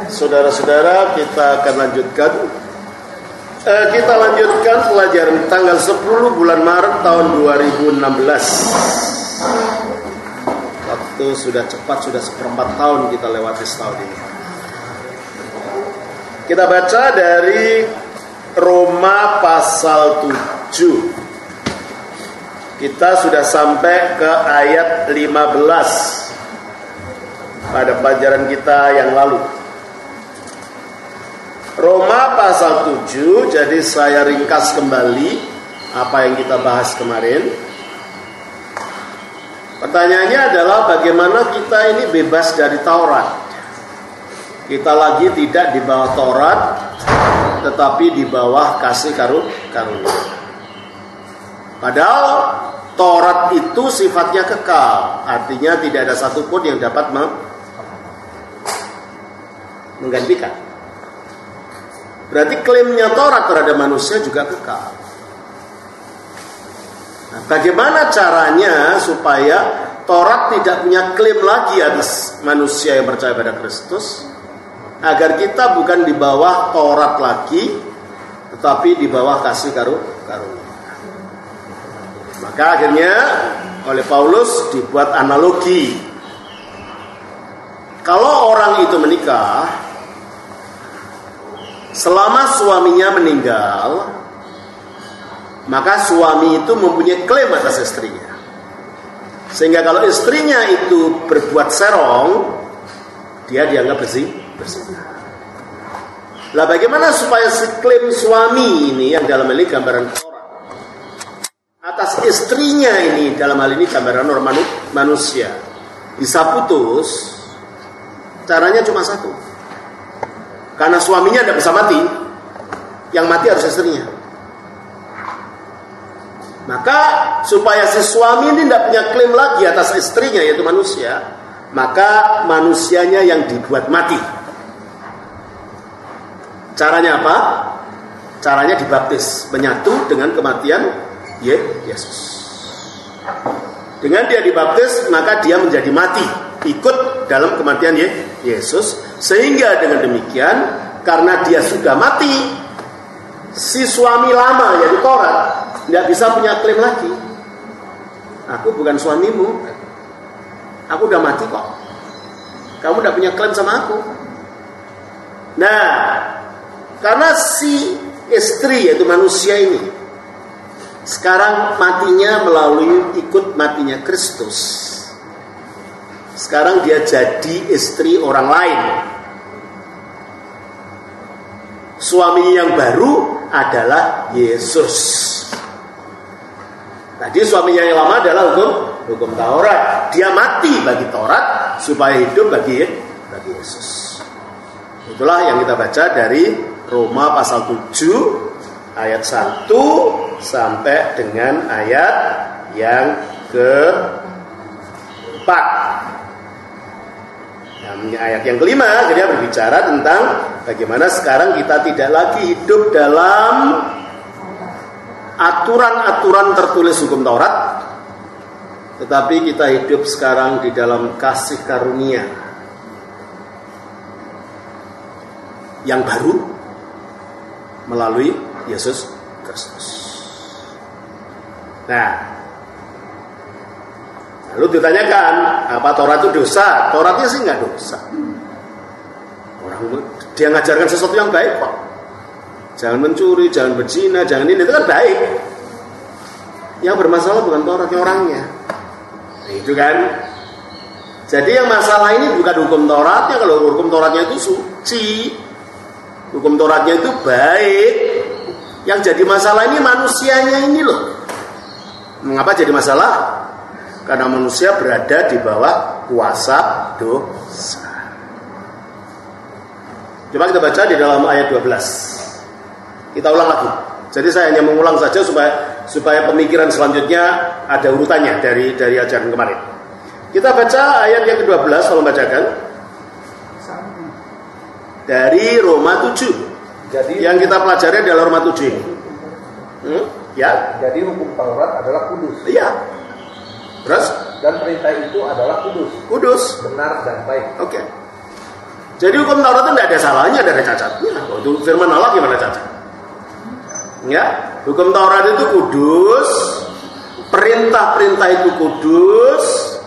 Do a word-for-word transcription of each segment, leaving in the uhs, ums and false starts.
saudara-saudara, kita akan lanjutkan eh, Kita lanjutkan pelajaran tanggal sepuluh bulan Maret tahun dua ribu enam belas. Waktu sudah cepat, sudah seperempat tahun kita lewati setahun ini. Kita baca dari Roma pasal tujuh. Kita sudah sampai ke ayat lima belas pada pelajaran kita yang lalu. Roma pasal tujuh, jadi saya ringkas kembali apa yang kita bahas kemarin. Pertanyaannya adalah bagaimana kita ini bebas dari Taurat. Kita lagi tidak di bawah Taurat, tetapi di bawah kasih karunia. Padahal Taurat itu sifatnya kekal, artinya tidak ada satupun yang dapat menggantikan. Berarti klaimnya Taurat terhadap manusia juga kekal. Nah, bagaimana caranya supaya Taurat tidak punya klaim lagi atas manusia yang percaya pada Kristus, agar kita bukan di bawah Taurat lagi, tetapi di bawah kasih karunia. Maka akhirnya oleh Paulus dibuat analogi. Kalau orang itu menikah, selama suaminya meninggal, maka suami itu mempunyai klaim atas istrinya. Sehingga kalau istrinya itu berbuat serong, dia dianggap bersih, berzina. Lah bagaimana supaya si klaim suami ini, yang dalam hal ini gambaran orang, atas istrinya ini, dalam hal ini gambaran orang manusia, bisa putus? Caranya cuma satu. Karena suaminya tidak bisa mati, yang mati harus istrinya. Maka supaya si suami ini tidak punya klaim lagi atas istrinya, yaitu manusia, maka manusianya yang dibuat mati. Caranya apa? Caranya dibaptis, menyatu dengan kematian Yesus. Dengan dia dibaptis, maka dia menjadi mati, ikut dalam kematian Yesus. Sehingga dengan demikian, karena dia sudah mati, si suami lama yaitu Taurat tidak bisa punya klaim lagi. Aku bukan suamimu, aku udah mati kok, kamu tidak punya klaim sama aku. Nah, karena si istri yaitu manusia ini sekarang matinya melalui ikut matinya Kristus, sekarang dia jadi istri orang lain. Suami yang baru adalah Yesus. Tadi suaminya yang lama adalah hukum hukum Taurat. Dia mati bagi Taurat supaya hidup bagi bagi Yesus. Itulah yang kita baca dari Roma pasal tujuh ayat satu sampai dengan ayat yang keempat. Yang ayat yang kelima, jadi berbicara tentang bagaimana sekarang kita tidak lagi hidup dalam aturan-aturan tertulis hukum Taurat, tetapi kita hidup sekarang di dalam kasih karunia yang baru melalui Yesus Kristus. Nah, lalu ditanyakan, apa Taurat itu dosa? Tauratnya sih nggak dosa. Orang dia ngajarkan sesuatu yang baik kok. Jangan mencuri, jangan berzina, jangan ini, itu kan baik. Yang bermasalah bukan Tauratnya, orangnya. Nah, itu kan. Jadi yang masalah ini bukan hukum Tauratnya. Kalau hukum Tauratnya itu suci, hukum Tauratnya itu baik. Yang jadi masalah ini manusianya ini loh. Mengapa jadi masalah? Karena manusia berada di bawah kuasa dosa. Coba kita baca di dalam ayat dua belas. Kita ulang lagi. Jadi saya hanya mengulang saja supaya supaya pemikiran selanjutnya ada urutannya dari dari ajaran kemarin. Kita baca ayat yang kedua belas, tolong bacakan. Dari Roma tujuh. Jadi yang kita pelajari adalah Roma tujuh. Hmm? Ya. Jadi hukum Taurat adalah kudus. Iya. Terus? Dan perintah itu adalah kudus. Kudus. Benar dan baik. Oke. Okay. Jadi hukum Taurat itu tidak ada salahnya, tidak ada cacatnya. Untuk firman Allah gimana cacat? Ya, hukum Taurat itu kudus, perintah-perintah itu kudus,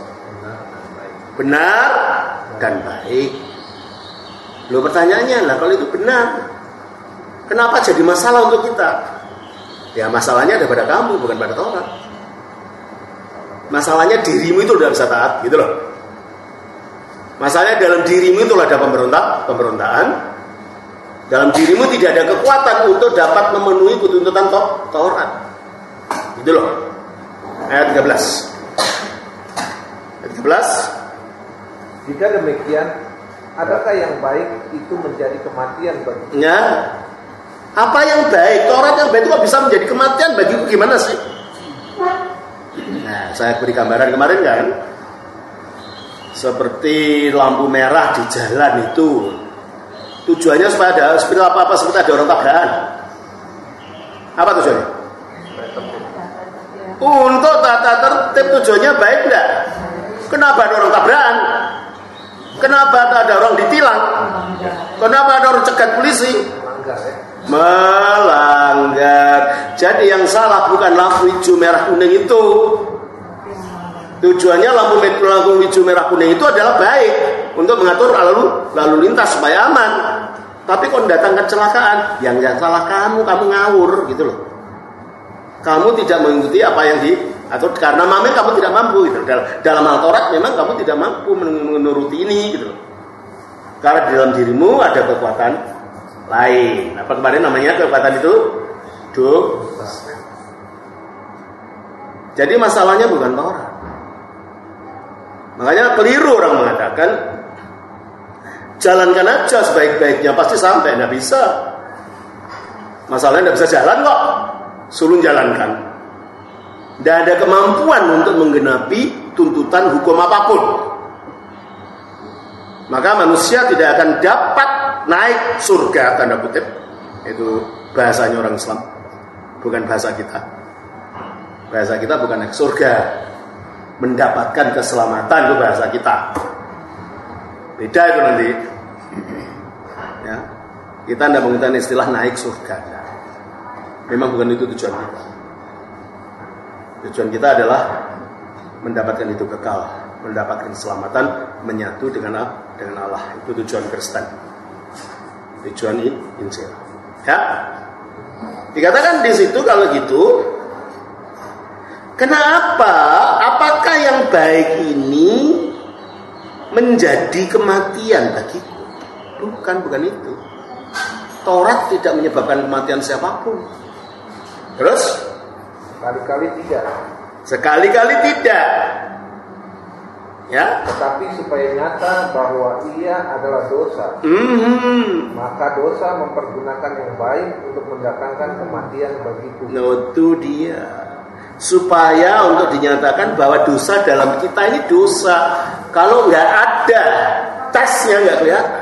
benar dan baik. Loh pertanyaannya lah, kalau itu benar, kenapa jadi masalah untuk kita? Ya masalahnya ada pada kamu, bukan pada Taurat. Masalahnya dirimu itu tidak bisa taat, gitu loh. Masalahnya dalam dirimu itulah ada pemberontak, pemberontakan. Dalam dirimu tidak ada kekuatan untuk dapat memenuhi tuntutan Taurat. Gitu loh. Ayat tiga belas. Ayat tiga belas. Jika demikian, adakah yang baik itu menjadi kematian bagi? Ya. Apa yang baik? Taurat yang baik itu kok bisa menjadi kematian bagiku, gimana sih? Nah, saya beri gambaran kemarin kan. Seperti lampu merah di jalan itu. Tujuannya supaya ada seperti apa-apa seperti ada orang tabrakan. Apa tujuannya? Untuk tata tertib, tujuannya baik enggak? Kenapa ada orang tabrakan? Kenapa ada orang ditilang? Kenapa ada orang cegat polisi? Melanggar. Jadi yang salah bukan lampu hijau merah kuning itu. Tujuannya lampu lampu hijau merah kuning itu adalah baik untuk mengatur lalu lalu lintas supaya aman. Tapi kalau mendatangkan kecelakaan, yang yang salah kamu, kamu ngawur gitu loh. Kamu tidak mengikuti apa yang diatur karena memang kamu tidak mampu gitu. Dalam, dalam hal Taurat memang kamu tidak mampu menuruti ini gitu loh. Karena di dalam dirimu ada kekuatan lain. Apa kemarin namanya kekuatan itu? Dosa. Jadi masalahnya bukan Taurat. Makanya keliru orang mengatakan jalankan aja sebaik-baiknya pasti sampai. Nggak bisa. Masalahnya nggak bisa jalan kok. Suruh jalankan. Tidak ada kemampuan untuk menggenapi tuntutan hukum apapun. Maka manusia tidak akan dapat naik surga, tanda kutip. Itu bahasanya orang Islam, bukan bahasa kita. Bahasa kita bukan naik surga, mendapatkan keselamatan, itu bahasa kita. Beda itu nanti. Ya, kita tidak menggunakan istilah naik surga. Memang bukan itu tujuan kita. Tujuan kita adalah mendapatkan itu kekal, mendapatkan keselamatan, menyatu dengan dengan Allah. Itu tujuan Kristen. Tujuan Injil. Ya. Dikatakan di situ kalau gitu, kenapa? Apakah yang baik ini menjadi kematian bagiku? Bukan, bukan itu. Taurat tidak menyebabkan kematian siapapun. Terus? Sekali-kali tidak. Sekali-kali tidak. Ya. Tetapi supaya nyata bahwa ia adalah dosa, Mm-hmm. maka dosa mempergunakan yang baik untuk mendatangkan kematian bagiku. No, itu dia. Supaya untuk dinyatakan bahwa dosa dalam kita ini dosa. Kalau nggak ada tesnya nggak kelihatan.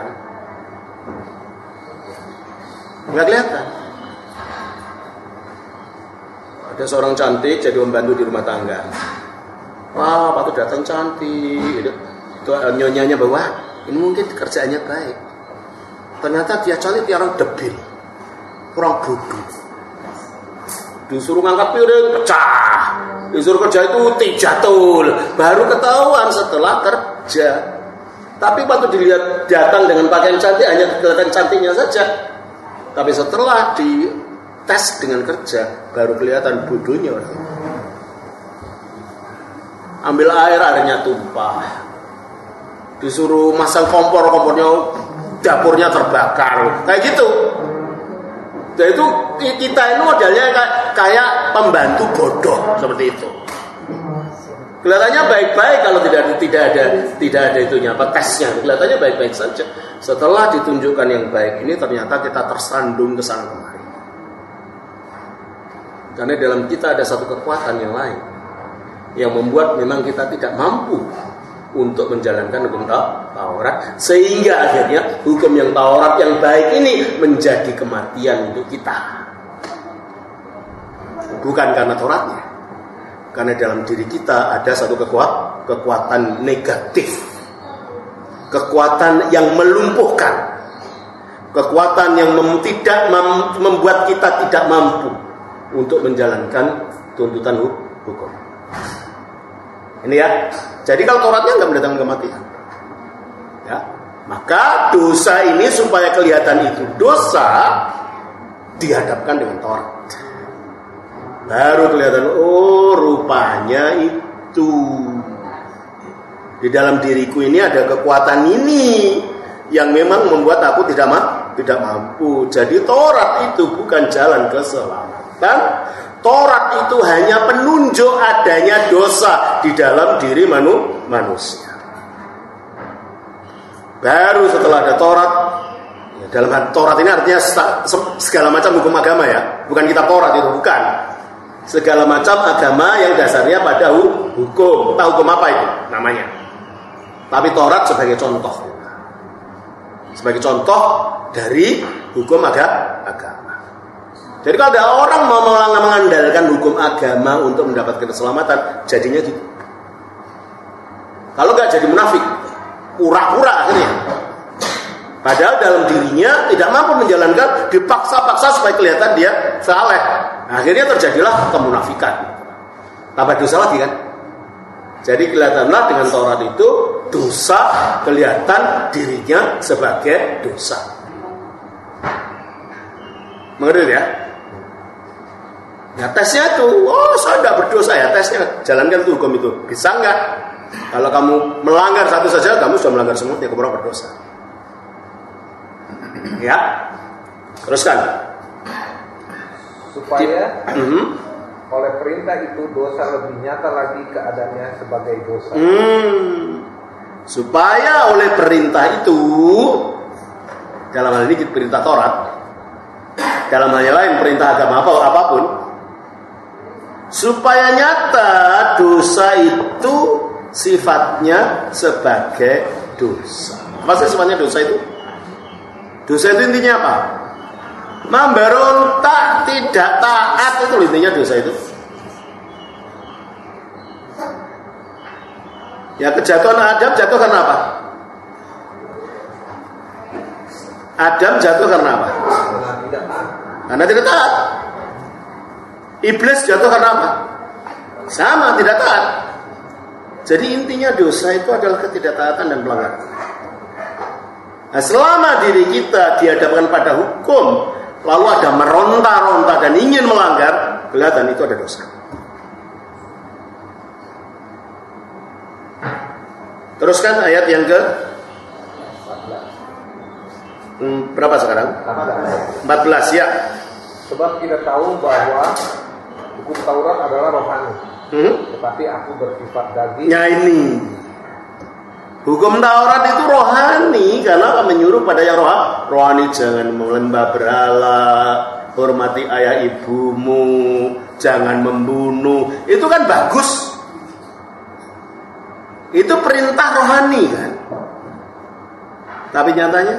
Nggak kelihatan. Ada seorang cantik jadi pembantu di rumah tangga. Wah, Pak tuh datang cantik. Itu, itu nyonyanya bahwa ini mungkin kerjaannya baik. Ternyata dia cantik, dia orang debil, orang bodoh. Disuruh ngangkat piring pecah, disuruh kerja itu tijatul, baru ketahuan setelah kerja. Tapi waktu dilihat datang dengan pakaian cantik hanya kelihatan cantiknya saja. Tapi setelah di tes dengan kerja baru kelihatan bodohnya orang. Ambil air, airnya tumpah. Disuruh masang kompor, kompornya dapurnya terbakar. Kayak gitu. Jadi itu kita ini modelnya kayak pembantu bodoh seperti itu. Kelihatannya baik-baik kalau tidak tidak ada tidak ada itunya apa tesnya. Kelihatannya baik-baik saja. Setelah ditunjukkan yang baik ini ternyata kita tersandung ke sana kemari. Karena dalam kita ada satu kekuatan yang lain yang membuat memang kita tidak mampu untuk menjalankan hukum Taurat, sehingga akhirnya hukum yang Taurat yang baik ini menjadi kematian untuk kita. Bukan karena Tauratnya, karena dalam diri kita ada satu kekuatan, kekuatan negatif kekuatan yang melumpuhkan, kekuatan yang mem- tidak mem- membuat kita tidak mampu untuk menjalankan tuntutan hukum. Ini ya. Jadi kalau Tauratnya nggak mendatangkan kematian, ya, maka dosa ini supaya kelihatan itu dosa, dihadapkan dengan Taurat. Baru kelihatan, oh rupanya itu di dalam diriku ini ada kekuatan ini yang memang membuat aku tidak ma- tidak mampu. Jadi Taurat itu bukan jalan keselamatan. Taurat itu hanya penunjuk adanya dosa di dalam diri manu- manusia. Baru setelah ada Taurat, ya dalam Taurat ini artinya segala macam hukum agama ya, bukan kitab Taurat itu, bukan. Segala macam agama yang dasarnya pada hukum. Tahu hukum apa itu namanya? Tapi Taurat sebagai contoh, sebagai contoh dari hukum aga- agama. Jadi kalau ada orang mau mengandalkan hukum agama untuk mendapatkan keselamatan, jadinya gitu. Kalau nggak jadi munafik, pura-pura akhirnya. Padahal dalam dirinya tidak mampu menjalankan, dipaksa-paksa supaya kelihatan dia saleh. Akhirnya terjadilah kemunafikan. Tambah dosa lagi kan? Jadi kelihatanlah dengan Taurat itu dosa, kelihatan dirinya sebagai dosa. Mengerti ya? Ya tesnya itu, oh saya tidak berdosa ya, tesnya jalankan tuh hukum itu. Bisa nggak? Kalau kamu melanggar satu saja, kamu sudah melanggar semua, ya kamu berdosa. Ya, teruskan. Supaya mm-hmm. oleh perintah itu dosa lebih nyata lagi keadaannya sebagai dosa. Hmm. Supaya oleh perintah itu, dalam hal ini perintah Taurat, dalam hal yang lain perintah agama apa apapun, supaya nyata dosa itu sifatnya sebagai dosa. Apa sih sifatnya dosa itu? Dosa itu intinya apa? Memberontak, tidak taat, itu intinya dosa itu. Ya kejatuhan Adam jatuh karena apa? Adam jatuh karena apa? Karena tidak taat. Karena tidak taat. Iblis jatuh karena apa? Sama, tidak taat. Jadi intinya dosa itu adalah ketidaktaatan dan pelanggaran. Nah, selama diri kita dihadapkan pada hukum, lalu ada meronta-ronta dan ingin melanggar, kelihatan itu ada dosa. Teruskan ayat yang ke hmm, berapa sekarang? empat belas ya. Sebab kita tahu bahwa hukum Taurat adalah rohani, hmm? tetapi aku bersifat daging. Ya ini hukum Taurat itu rohani karena menyuruh pada yang roh, rohani. Jangan menyembah berhala, hormati ayah ibumu, jangan membunuh. Itu kan bagus. Itu perintah rohani kan. Tapi nyatanya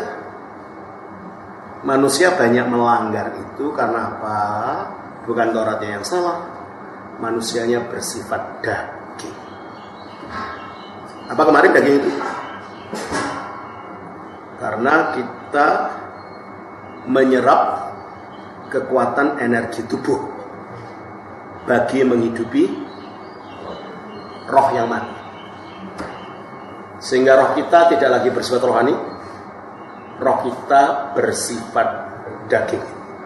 manusia banyak melanggar itu karena apa? Bukan Tauratnya yang salah, manusianya bersifat daging. Apa kemarin daging itu? Karena kita menyerap kekuatan energi tubuh bagi menghidupi roh yang mati. Sehingga roh kita tidak lagi bersifat rohani, roh kita bersifat daging.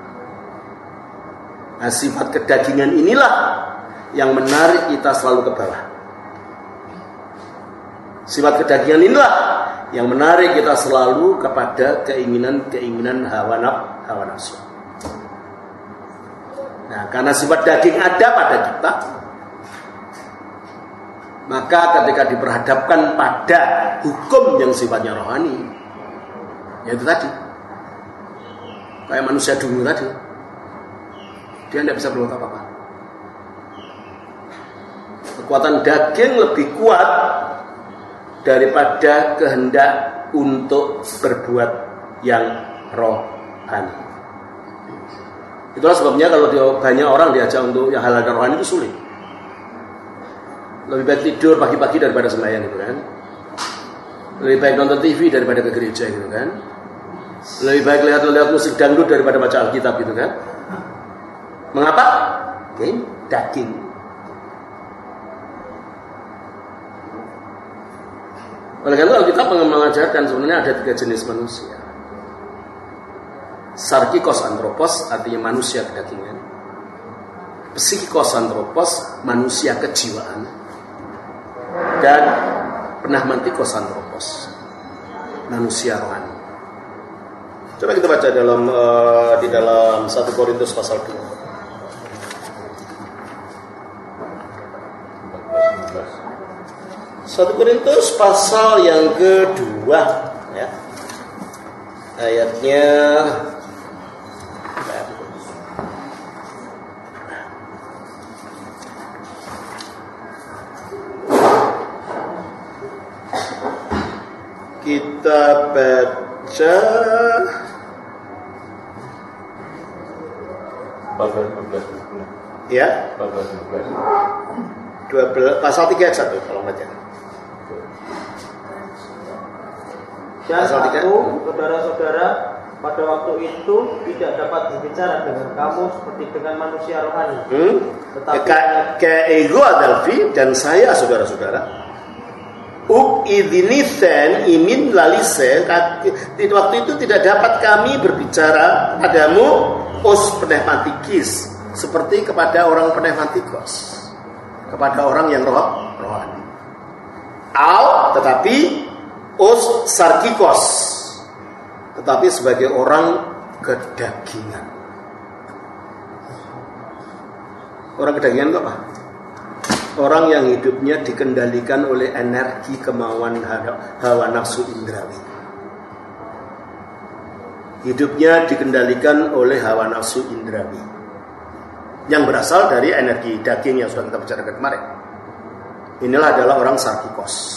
Nah, sifat kedagingan inilah yang menarik kita selalu ke bawah. Sifat kedagingan inilah yang menarik kita selalu kepada keinginan-keinginan hawa nafsu. Nah, karena sifat daging ada pada kita, maka ketika diperhadapkan pada hukum yang sifatnya rohani, yaitu tadi, kayak manusia dulu tadi, dia tidak bisa berbuat apa-apa. Kekuatan daging lebih kuat daripada kehendak untuk berbuat yang rohani. Itulah sebabnya kalau banyak orang diajak untuk yang halal dan rohani itu sulit. Lebih baik tidur pagi-pagi daripada sembahyang gitu kan. Lebih baik nonton T V daripada ke gereja gitu kan. Lebih baik lihat-lihat musik dangdut daripada baca Alkitab gitu kan. Mengapa? Oke, daging. Oleh karena itu Alkitab mengajarkan sebenarnya ada tiga jenis manusia. Sarkikos antropos artinya manusia kedagingan. Psikikos antropos manusia kejiwaan. Dan pneumatikos antropos manusia rohani. Coba kita baca dalam uh, di dalam satu Korintus pasal dua. satu Korintus pasal yang kedua ya. Ayatnya kita baca ya dua belas pasal tiga ayat satu kalau baca. Dan aku, saudara-saudara, pada waktu itu tidak dapat berbicara dengan kamu seperti dengan manusia rohani. Hmm? Tetapi ke ego Adelphi dan saya saudara-saudara. Uk idinithen imin lalise. Waktu itu tidak dapat kami berbicara padamu os pneumatikis seperti kepada orang pneumatikos, kepada orang yang roh rohani. Al tetapi os sarkikos, tetapi sebagai orang kedagingan. Orang kedagingan itu apa? Orang yang hidupnya dikendalikan oleh energi kemauan hawa nafsu indrawi. Hidupnya dikendalikan oleh hawa nafsu indrawi yang berasal dari energi daging yang sudah kita bicarakan kemarin. Inilah adalah orang sarkikos.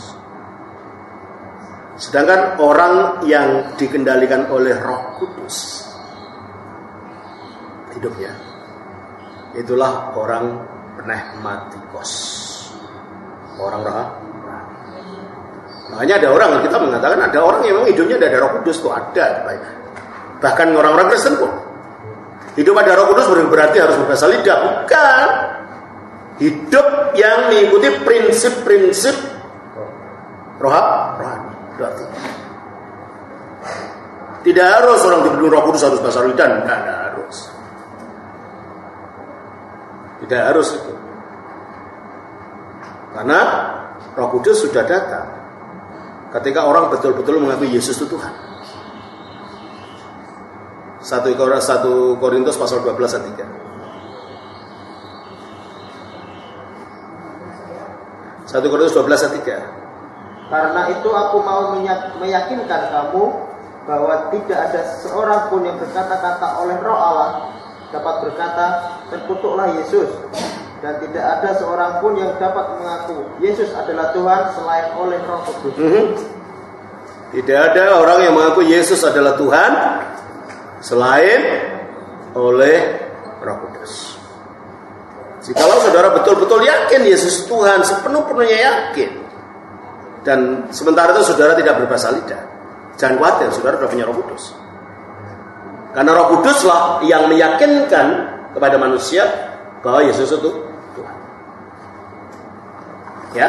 Sedangkan orang yang dikendalikan oleh Roh Kudus hidupnya, itulah orang pneumatikos, orang roh. Makanya ada orang, kita mengatakan ada orang yang memang hidupnya ada Roh Kudus, kok ada. Bahkan orang-orang Kristen pun hidup ada Roh Kudus berarti harus berbahasa lidah, bukan. Hidup yang mengikuti prinsip-prinsip roh rohani. Berarti tidak harus orang diberi Roh Kudus harus bahasa lidah, tidak harus. Tidak harus itu. Karena Roh Kudus sudah datang ketika orang betul-betul mengakui Yesus itu Tuhan. satu Korintus pasal dua belas ayat tiga. satu Korintus dua belas ayat tiga. Karena itu aku mau meyakinkan kamu bahwa tidak ada seorang pun yang berkata-kata oleh Roh Allah dapat berkata terkutuklah Yesus, dan tidak ada seorang pun yang dapat mengaku Yesus adalah Tuhan selain oleh Roh Kudus. Mm-hmm. Tidak ada orang yang mengaku Yesus adalah Tuhan selain oleh Roh Kudus. Jikalau saudara betul-betul yakin Yesus Tuhan, sepenuh-penuhnya yakin, dan sementara itu saudara tidak berbahasa lidah, jangan khawatir, saudara sudah punya Roh Kudus. Karena Roh Kuduslah yang meyakinkan kepada manusia bahwa Yesus itu Tuhan. Ya.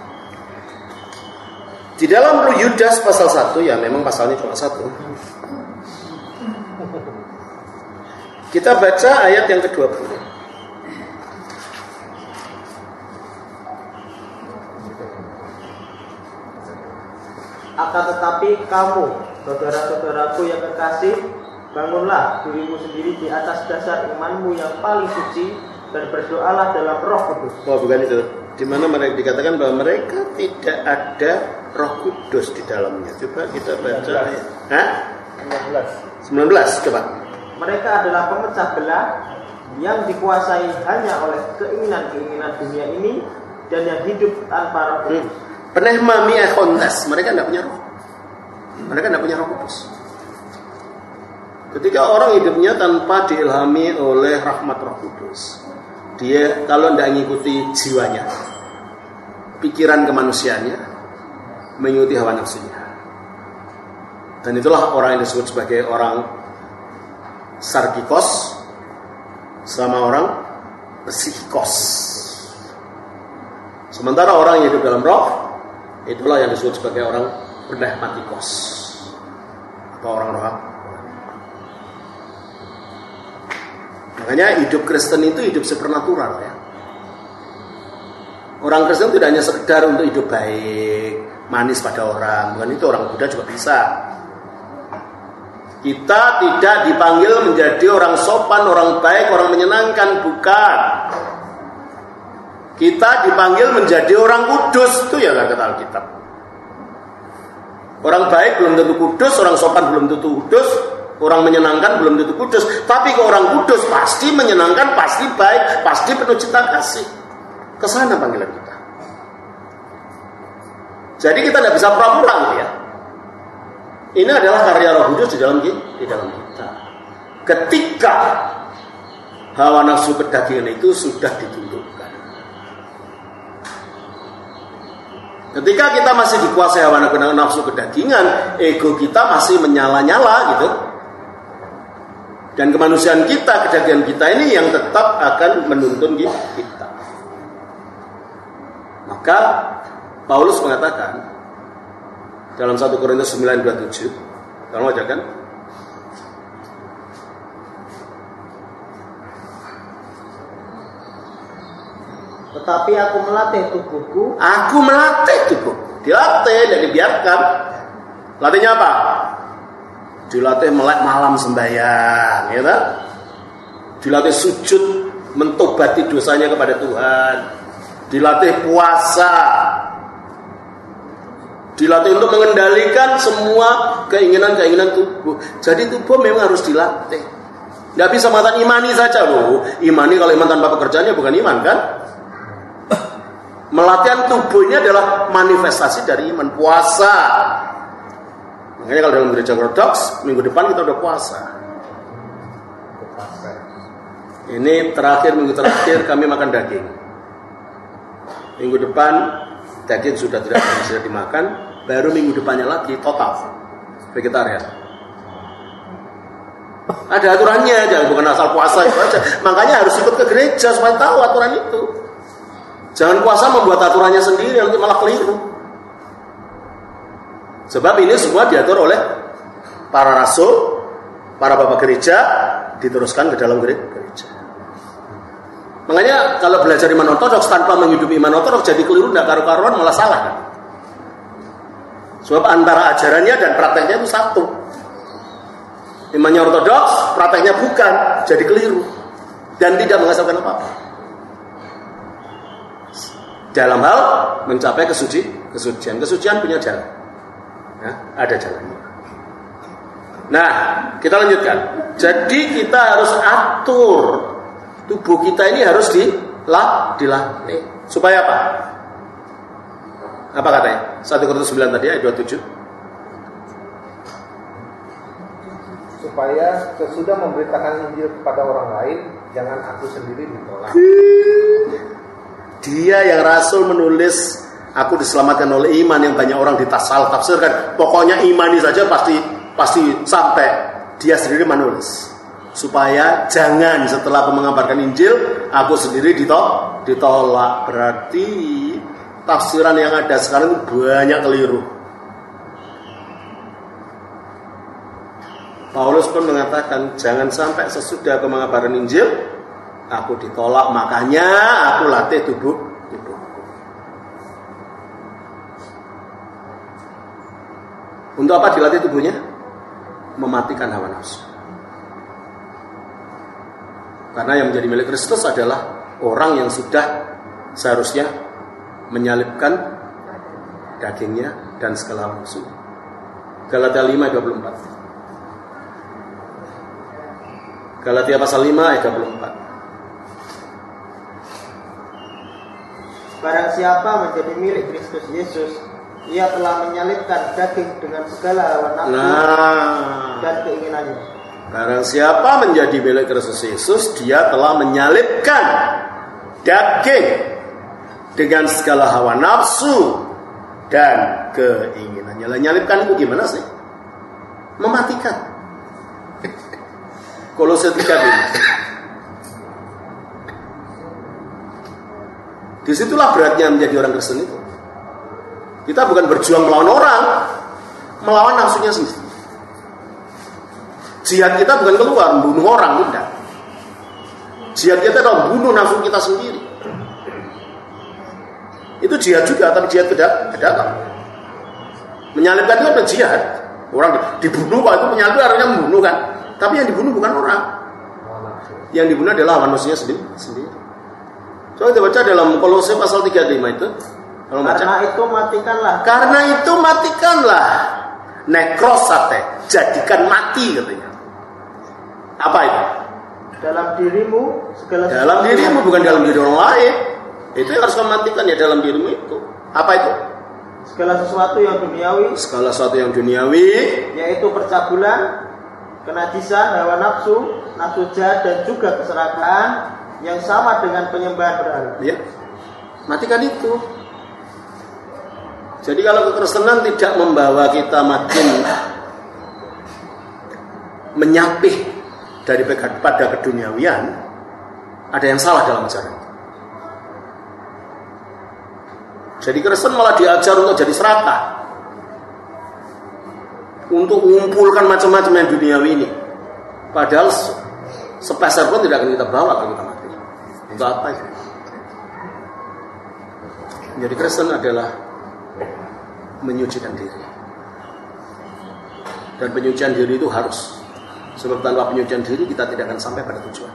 Di dalam Yudas pasal satu, ya memang pasalnya cuma satu. Kita baca ayat yang kedua puluh. Akan tetapi kamu, saudara-saudaraku yang kekasih, bangunlah dirimu sendiri di atas dasar imanmu yang paling suci, dan berdoalah dalam Roh Kudus. Oh, bukan itu. Di mana mereka dikatakan bahwa mereka tidak ada Roh Kudus di dalamnya. Coba kita baca. Hah? sembilan belas. sembilan belas, coba. Mereka adalah pemecah belah yang dikuasai hanya oleh keinginan-keinginan dunia ini dan yang hidup tanpa Roh Kudus. Hmm. Penehmami akhontas, mereka tidak punya roh. Mereka tidak punya Roh Kudus. Ketika orang hidupnya tanpa diilhami oleh rahmat Roh Kudus, dia kalau tidak mengikuti jiwanya, pikiran kemanusiaannya, mengikuti hawa nafsunya. Dan itulah orang yang disebut sebagai orang sarkikos sama orang psikikos. Sementara orang yang hidup dalam roh, itulah yang disebut sebagai orang pneumatikos atau orang roh. Makanya hidup Kristen itu hidup supernatural ya. Orang Kristen tidak hanya sekedar untuk hidup baik, manis pada orang, bukan itu, orang Buddha juga bisa. Kita tidak dipanggil menjadi orang sopan, orang baik, orang menyenangkan, bukan. Kita dipanggil menjadi orang kudus, itu ya kata Alkitab. Orang baik belum tentu kudus, orang sopan belum tentu kudus, orang menyenangkan belum tentu kudus. Tapi ke orang kudus pasti menyenangkan, pasti baik, pasti penuh cinta kasih. Kesana panggilan kita. Jadi kita tidak bisa pura-pura ya. Ini adalah karya Roh Kudus di dalam di dalam kita. Ketika hawa nafsu pedagingan itu sudah ditundukkan. Ketika kita masih dikuasai hawa nafsu pedagingan, ego kita masih menyala-nyala gitu. Dan kemanusiaan kita, kedagingan kita ini yang tetap akan menuntun kita. Maka Paulus mengatakan dalam satu Korintus sembilan dua puluh tujuh, kalau aja kan? Tetapi aku melatih tubuhku. Aku melatih tubuhku. Dilatih, dan dibiarkan. Latihnya apa? Dilatih melek malam sembahyang, ya kan? Dilatih sujud, mentobati dosanya kepada Tuhan. Dilatih puasa, dilatih untuk mengendalikan semua keinginan-keinginan tubuh. Jadi tubuh memang harus dilatih. Tidak bisa mengatakan imani saja loh. Imani kalau iman tanpa pekerjaannya bukan iman kan? Melatihan tubuhnya adalah manifestasi dari iman. Puasa. Makanya kalau dalam gereja ortodoks minggu depan kita udah puasa. Ini terakhir, minggu terakhir kami makan daging. Minggu depan daging sudah tidak bisa dimakan, baru minggu depannya lagi total vegetarian. Ada aturannya, jangan bukan asal puasa itu aja. Makanya harus ikut ke gereja supaya tahu aturan itu. Jangan puasa membuat aturannya sendiri, nanti malah keliru. Sebab ini semua diatur oleh para rasul, para bapak gereja, diteruskan ke dalam gereja. Makanya kalau belajar iman ortodoks tanpa menghidupi iman ortodoks jadi keliru, tidak karu-karuan, malah salah. Sebab antara ajarannya dan prakteknya itu satu. Imannya ortodoks, prakteknya bukan, jadi keliru dan tidak menghasilkan apa-apa. Dalam hal mencapai kesuci, kesucian, kesucian punya jalan, ya, ada jalannya. Nah, kita lanjutkan. Jadi kita harus atur tubuh kita ini, harus dilah, dilatih. Supaya apa? Apa katanya? satu Korintus sembilan tadi ayat dua puluh tujuh. Supaya sesudah memberitakan Injil kepada orang lain, jangan aku sendiri ditolak. Dia yang rasul menulis, aku diselamatkan oleh iman, yang banyak orang ditasal tafsirkan. Pokoknya imani saja pasti pasti sampai. Dia sendiri menulis. Supaya jangan setelah mengabarkan Injil aku sendiri ditolak. ditolak Berarti tafsiran yang ada sekarang banyak keliru. Paulus pun mengatakan jangan sampai sesudah mengabarkan Injil aku ditolak, makanya aku latih tubuh tubuh. Untuk apa dilatih tubuhnya? Mematikan hawa nafsu. Karena yang menjadi milik Kristus adalah orang yang sudah seharusnya menyalibkan dagingnya dan segala nafsu. Galatia lima ayat dua puluh empat. Galatia pasal lima ayat dua puluh empat. Barang siapa menjadi milik Kristus Yesus, ia telah menyalibkan daging dengan segala hawa nafsu nah. dan keinginannya. Barang siapa menjadi milik Kristus Yesus, dia telah menyalibkan daging dengan segala hawa nafsu dan keinginannya. Lah nyalibkan itu gimana sih? Mematikan. Kolose tiga lima. Disitulah beratnya menjadi orang Kristen itu. Kita bukan berjuang melawan orang, melawan nafsunya sendiri. Jihad kita bukan keluar membunuh orang, tidak. Jihad kita adalah bunuh nafsu kita sendiri. Itu jihad juga, tapi jihad ke dalam. Menyalibkan itu adalah jihad. Orang dibunuh, Pak, itu menyalib artinya membunuh kan. Tapi yang dibunuh bukan orang. Yang dibunuh adalah manusia sendiri. sendiri. Coba kita baca dalam Kolose pasal tiga puluh lima itu. Kalau baca. Karena itu matikanlah. Karena itu matikanlah. Nekrosate, jadikan mati katanya. Apa itu? Dalam dirimu segala sesuatu. Dalam dirimu, bukan dalam diri orang lain. Itu yang harus kamu matikan ya, dalam dirimu itu. Apa itu? Segala sesuatu yang duniawi. Segala sesuatu yang duniawi, yaitu percabulan, kenajisan, hawa nafsu, nafsu jahat, dan juga keserakahan yang sama dengan penyembahan berhala. Ya, matikan itu. Jadi kalau kekristenan tidak membawa kita makin menyapih daripada keduniawian, ada yang salah dalam ajaran. Jadi Kristen malah diajar untuk jadi serakah, untuk mengumpulkan macam-macam yang duniawi ini. Padahal sepeser pun tidak akan kita bawa kalau kita mati. Untuk apa itu? Jadi Kristen adalah menyucikan diri. Dan penyucian diri itu harus. Sebab tanpa penyucian diri kita tidak akan sampai pada tujuan.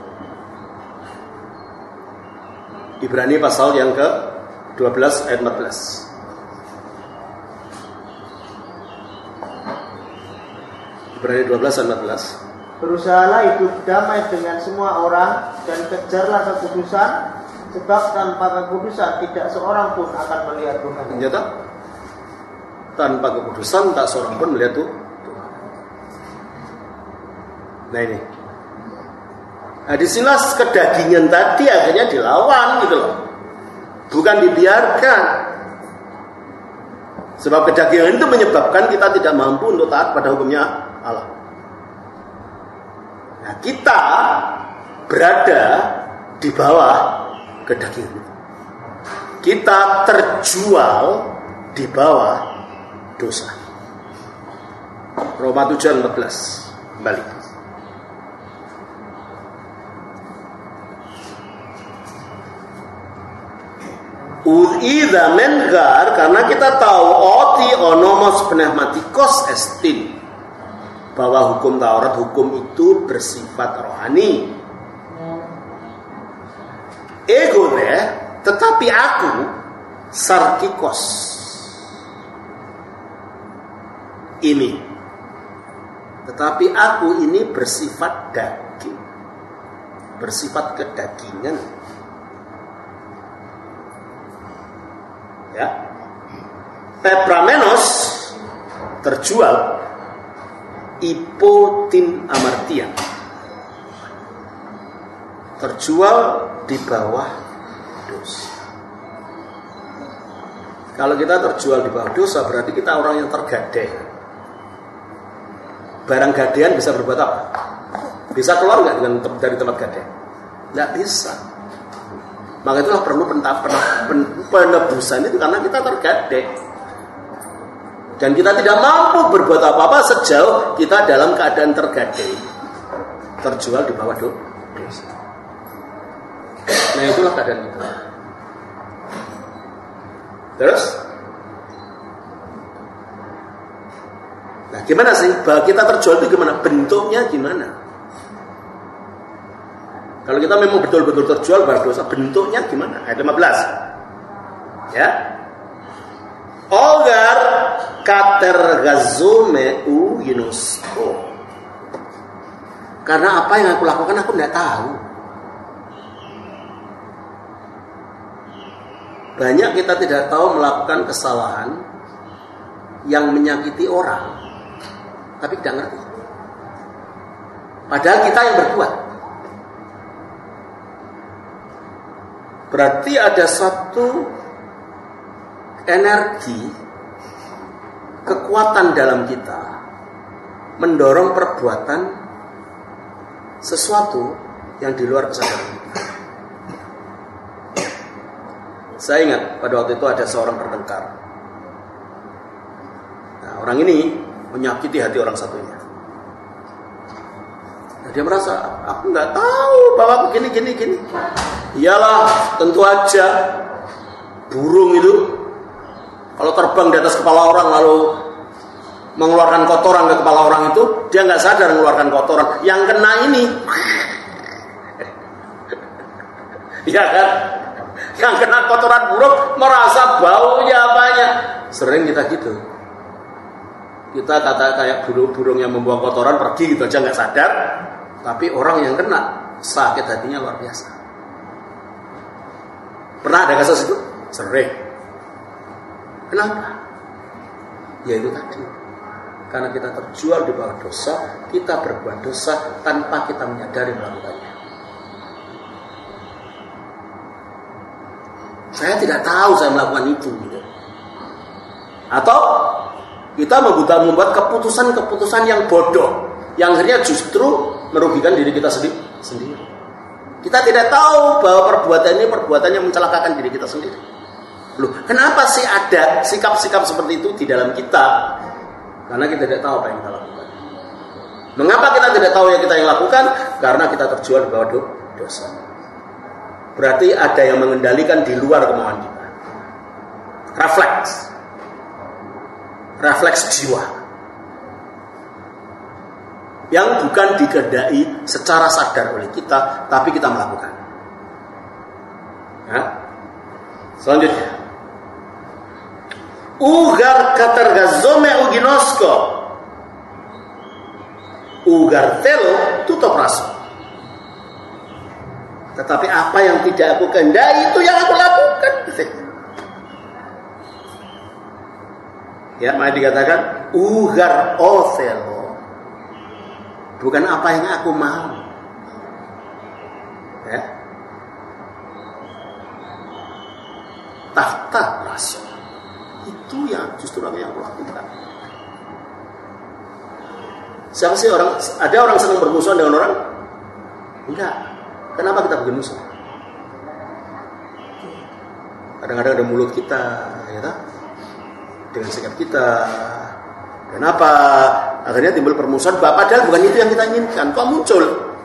Ibrani pasal yang ke dua belas ayat empat belas. Ibrani dua belas ayat empat belas. Berusahalah hidup damai dengan semua orang dan kejarlah kekudusan, sebab tanpa kekudusan tidak seorang pun akan melihat Tuhan. Ternyata tanpa kekudusan tak seorang pun melihat Tuhan. Nah ini. Nah disinilah kedagingan tadi akhirnya dilawan gitu loh. Bukan dibiarkan. Sebab kedagingan itu menyebabkan kita tidak mampu untuk taat pada hukumnya Allah. Nah kita berada di bawah kedagingan. Kita terjual di bawah dosa. Roma tujuh ayat empat belas. Kembali. Uidha mengar, karena kita tahu oti onomos pneumatikos estin, bahwa hukum Taurat, hukum itu bersifat rohani. Ego deh, tetapi aku sarkikos ini, tetapi aku ini bersifat daging, bersifat kedagingan. Ya, Pepramenos terjual ipotin amartian, terjual di bawah dosa. Kalau kita terjual di bawah dosa, berarti kita orang yang tergadai. Barang gadean bisa berbuat apa? Bisa keluar nggak dengan dari tempat gadai? Nggak bisa. Maka itulah perlu penebusan itu, karena kita tergadai dan kita tidak mampu berbuat apa-apa sejauh kita dalam keadaan tergadai, terjual di bawah dosa. Nah itulah keadaan kita. Terus, nah gimana sih bahwa kita terjual itu gimana? Bentuknya gimana? Kalau kita memang betul-betul terjual pada dosa, bentuknya gimana? Ayat lima belas. Ya. Ogar katergazomeu yunosko. Karena apa yang aku lakukan aku tidak tahu. Banyak kita tidak tahu melakukan kesalahan yang menyakiti orang, tapi tidak ngerti. Padahal kita yang berbuat. Berarti ada satu energi kekuatan dalam kita mendorong perbuatan sesuatu yang di luar kesadaran kita. Saya ingat pada waktu itu ada seorang bertengkar. Nah, orang ini menyakiti hati orang satunya. Nah, dia merasa, aku nggak tahu bahwa aku gini gini gini. Iyalah, tentu aja burung itu kalau terbang di atas kepala orang lalu mengeluarkan kotoran ke kepala orang itu, dia nggak sadar mengeluarkan kotoran. Yang kena ini, ya kan? Yang kena kotoran burung merasa baunya banyak. Sering kita gitu. Kita kata kayak burung-burung yang membuang kotoran pergi gitu aja nggak sadar. Tapi orang yang kena sakit hatinya luar biasa. Pernah ada kasus itu? Sering. Kenapa? Ya itu tadi. Karena kita terjual di bawah dosa, kita berbuat dosa tanpa kita menyadari melakukannya. Saya tidak tahu saya melakukan itu, gitu. Atau kita membuat keputusan-keputusan yang bodoh, yang akhirnya justru merugikan diri kita sendiri. Kita tidak tahu bahwa perbuatan ini perbuatan yang mencelakakan diri kita sendiri. Loh, kenapa sih ada sikap-sikap seperti itu di dalam kita? Karena kita tidak tahu apa yang kita lakukan. Mengapa kita tidak tahu yang kita yang lakukan? Karena kita terjual di bawah dosa. Berarti ada yang mengendalikan di luar kemauan kita. Refleks. Refleks jiwa. Yang bukan dikehendaki secara sadar oleh kita, tapi kita melakukan. Ya. Selanjutnya. Ugar katargazome uginosko. Ugar telo tutup raso. Tetapi apa yang tidak aku kehendaki itu yang aku lakukan. Ya, maka dikatakan ugar othelo. Bukan apa yang aku mau. Ya. Tahta raso. Itu yang justru aku yang aku lakukan. Siapa sih orang? Ada orang senang bermusuhan dengan orang? Enggak. Kenapa kita bermusuh? Kadang-kadang ada mulut kita, ya tak? Dengan sikap kita. Kenapa? Akhirnya timbul permusuhan. Padahal bukan itu yang kita inginkan. Kok muncul?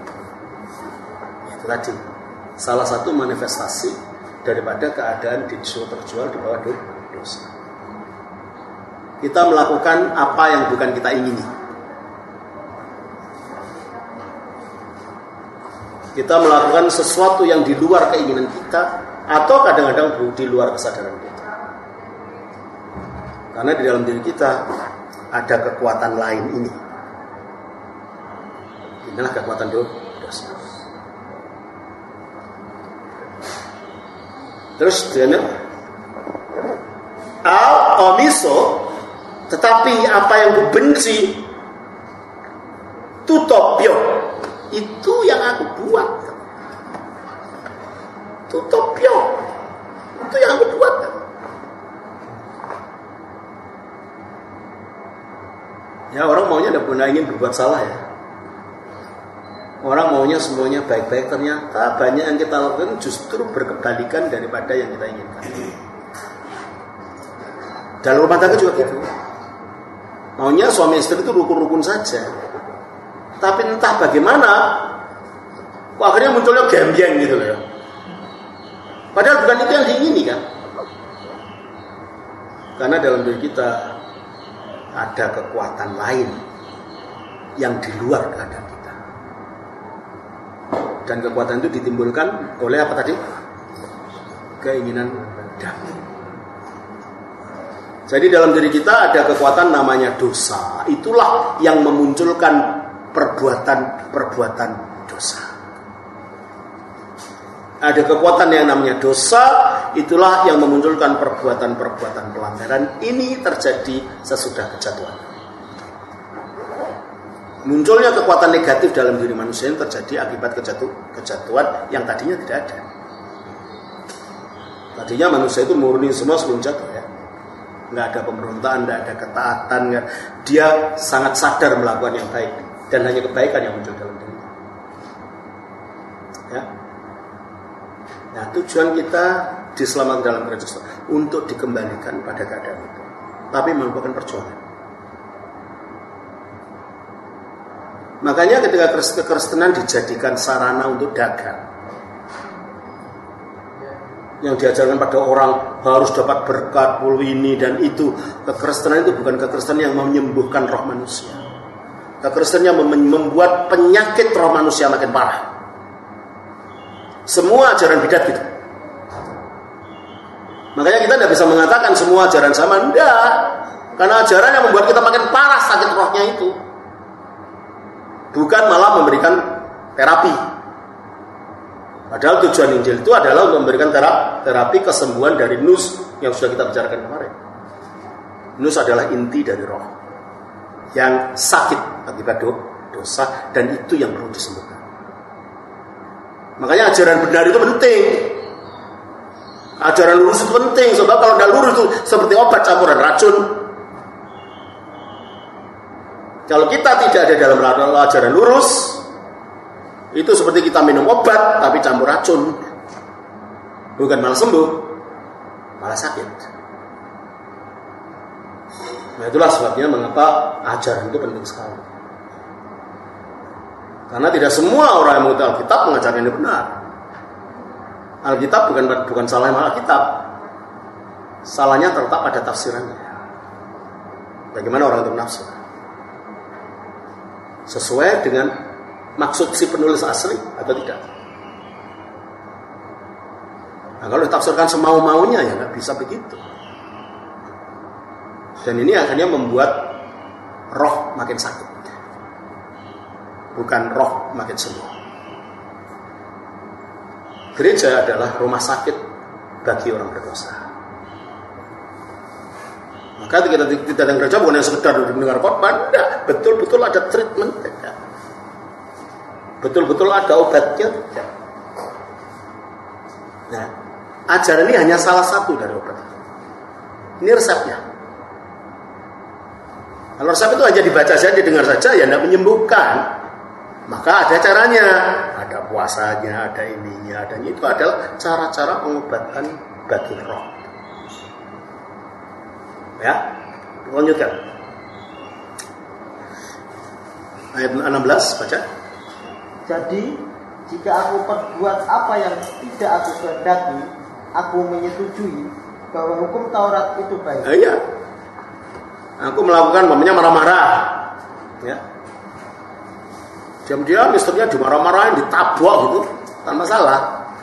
Itu tadi. Salah satu manifestasi daripada keadaan disuruh terjual di bawah dosa. Kita melakukan apa yang bukan kita ingini. Kita melakukan sesuatu yang di luar keinginan kita, atau kadang-kadang di luar kesadaran kita. Karena di dalam diri kita ada kekuatan lain ini. Inilah kekuatan dosa. Terus dia al omiso, tetapi apa yang ku benci, tutopio, itu yang aku buat. Tutopio, itu yang aku buat. Ya, orang maunya tidak pernah ingin berbuat salah ya. Orang maunya semuanya baik-baik, ternyata banyak yang kita lakukan justru berkebalikan daripada yang kita inginkan. Dalam rumah tangga juga gitu. Maunya suami istri itu rukun-rukun saja. Tapi entah bagaimana, kok akhirnya munculnya gembyeng gitu loh. Padahal bukan itu yang diingini kan. Karena dalam diri kita ada kekuatan lain yang di luar keadaan kita. Dan kekuatan itu ditimbulkan oleh apa tadi? Keinginan damai. Jadi dalam diri kita ada kekuatan namanya dosa. Itulah yang memunculkan perbuatan-perbuatan dosa. Ada kekuatan yang namanya dosa, itulah yang memunculkan perbuatan-perbuatan pelanggaran. Ini terjadi sesudah kejatuhan. Munculnya kekuatan negatif dalam diri manusia yang terjadi akibat kejatuh, kejatuhan yang tadinya tidak ada. Tadinya manusia itu murni semua sebelum jatuh ya. nggak ada pemberontakan, nggak ada ketaatan, nggak. Dia sangat sadar melakukan yang baik dan hanya kebaikan yang muncul dalam dirinya. Ya. Nah, tujuan kita diselamatkan dalam Kristus untuk dikembalikan pada keadaan itu, tapi merupakan perjuangan. Makanya ketika kekristenan dijadikan sarana untuk dagang, yang diajarkan pada orang harus dapat berkat, ini dan itu, kekristenan itu bukan kekristenan yang menyembuhkan roh manusia. Kekristenan yang membuat penyakit roh manusia makin parah. Semua ajaran bidat gitu. Makanya kita tidak bisa mengatakan semua ajaran sama, enggak. Karena ajaran yang membuat kita makin parah sakit rohnya itu, bukan malah memberikan terapi. Padahal tujuan Injil itu adalah untuk memberikan terapi kesembuhan dari nus yang sudah kita bicarakan kemarin. Nus adalah inti dari roh yang sakit akibat dosa, dan itu yang perlu disembuhkan. Makanya ajaran benar itu penting. Ajaran lurus itu penting, sebab kalau tidak lurus itu seperti obat campuran racun. Kalau kita tidak ada dalam ajaran lurus, itu seperti kita minum obat tapi campur racun. Bukan malah sembuh, malah sakit. Nah, itulah sebabnya mengapa ajaran itu penting sekali. Karena tidak semua orang yang mengerti Alkitab mengajarkan ini benar. Alkitab bukan bukan salahnya Alkitab. Salahnya terletak pada tafsirannya. Bagaimana orang itu menafsir? Sesuai dengan maksud si penulis asli atau tidak? Nah, kalau ditafsirkan semau-maunya ya nggak bisa begitu. Dan ini akhirnya membuat roh makin sakit, bukan roh makin sembuh. Gereja adalah rumah sakit bagi orang berdosa. Maka kita tidak datang gereja bukan yang sekedar mendengar khotbah, enggak. Betul-betul ada treatment, enggak. Betul-betul ada obatnya, enggak. Nah, ajaran ini hanya salah satu dari obat. Ini resepnya. Kalau resep itu hanya dibaca saja, didengar saja, ya tidak menyembuhkan. Maka ada caranya, ada puasanya, ada ininya, ada ini. Itu adalah cara-cara pengobatan bagi roh. Ya, lanjutkan. Ayat enam belas, baca. Jadi, jika aku perbuat apa yang tidak aku kehendaki, aku menyetujui bahwa hukum Taurat itu baik. Eh, iya. Aku melakukan mamanya marah-marah, ya. Diam-diam istrinya dimarah-marahin, ditabok gitu, tanpa salah.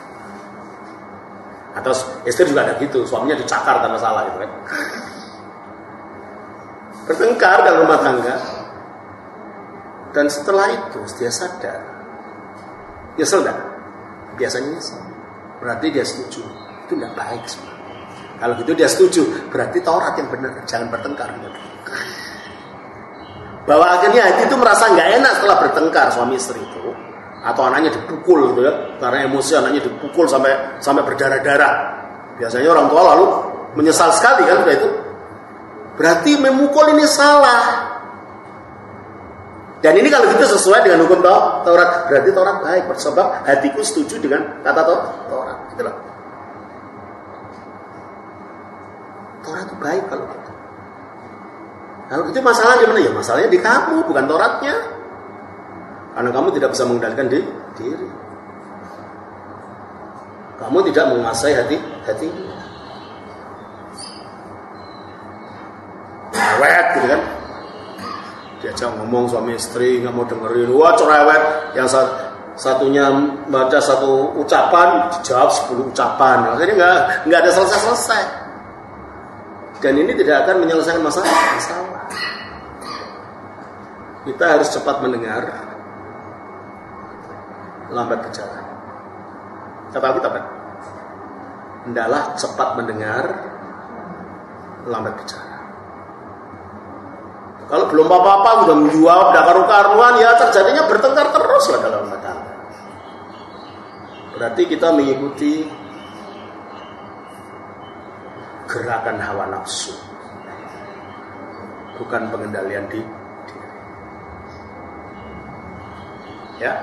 Atau istri juga ada gitu, suaminya dicakar tanpa salah gitu kan. Bertengkar dalam rumah tangga. Dan setelah itu dia sadar. Nyesel enggak? Biasanya nyesel. Berarti dia setuju. Itu enggak baik semua. Kalau gitu dia setuju, berarti Taurat yang benar, jangan bertengkar gitu. Bahwa akhirnya hati itu merasa nggak enak setelah bertengkar suami istri itu, atau anaknya dipukul gitu ya, karena emosi anaknya dipukul sampai sampai berdarah-darah. Biasanya orang tua lalu menyesal sekali kan setelah itu. Berarti memukul ini salah. Dan ini kalau gitu sesuai dengan hukum Taurat, berarti Taurat baik, sebab hatiku setuju dengan kata Taurat. Itulah. Taurat itu baik kalau gitu. Kalau itu masalah di mana ya? Masalahnya di kamu, bukan Tauratnya. Karena kamu tidak bisa mengendalikan diri. Kamu tidak menguasai hati hati. Cerewet gitu kan? Diajak ngomong suami istri nggak mau dengerin, wah cerewet. Yang satunya baca satu ucapan, dijawab sepuluh ucapan. Maksudnya nggak nggak ada selesai-selesai. Dan ini tidak akan menyelesaikan masalah. masalah. Kita harus cepat mendengar, lambat bicara. Kata kita kan, hendaklah cepat mendengar, lambat bicara. Kalau belum apa-apa sudah menjawab, tidak karu-karuan, ya terjadinya bertengkar terus lah dalam rumah tangga. Berarti kita mengikuti gerakan hawa nafsu. bukan pengendalian di diri. Ya.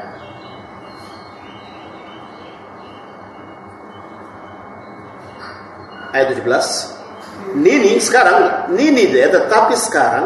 Ayat tujuh belas. Nini sekarang, nini deh, tetapi sekarang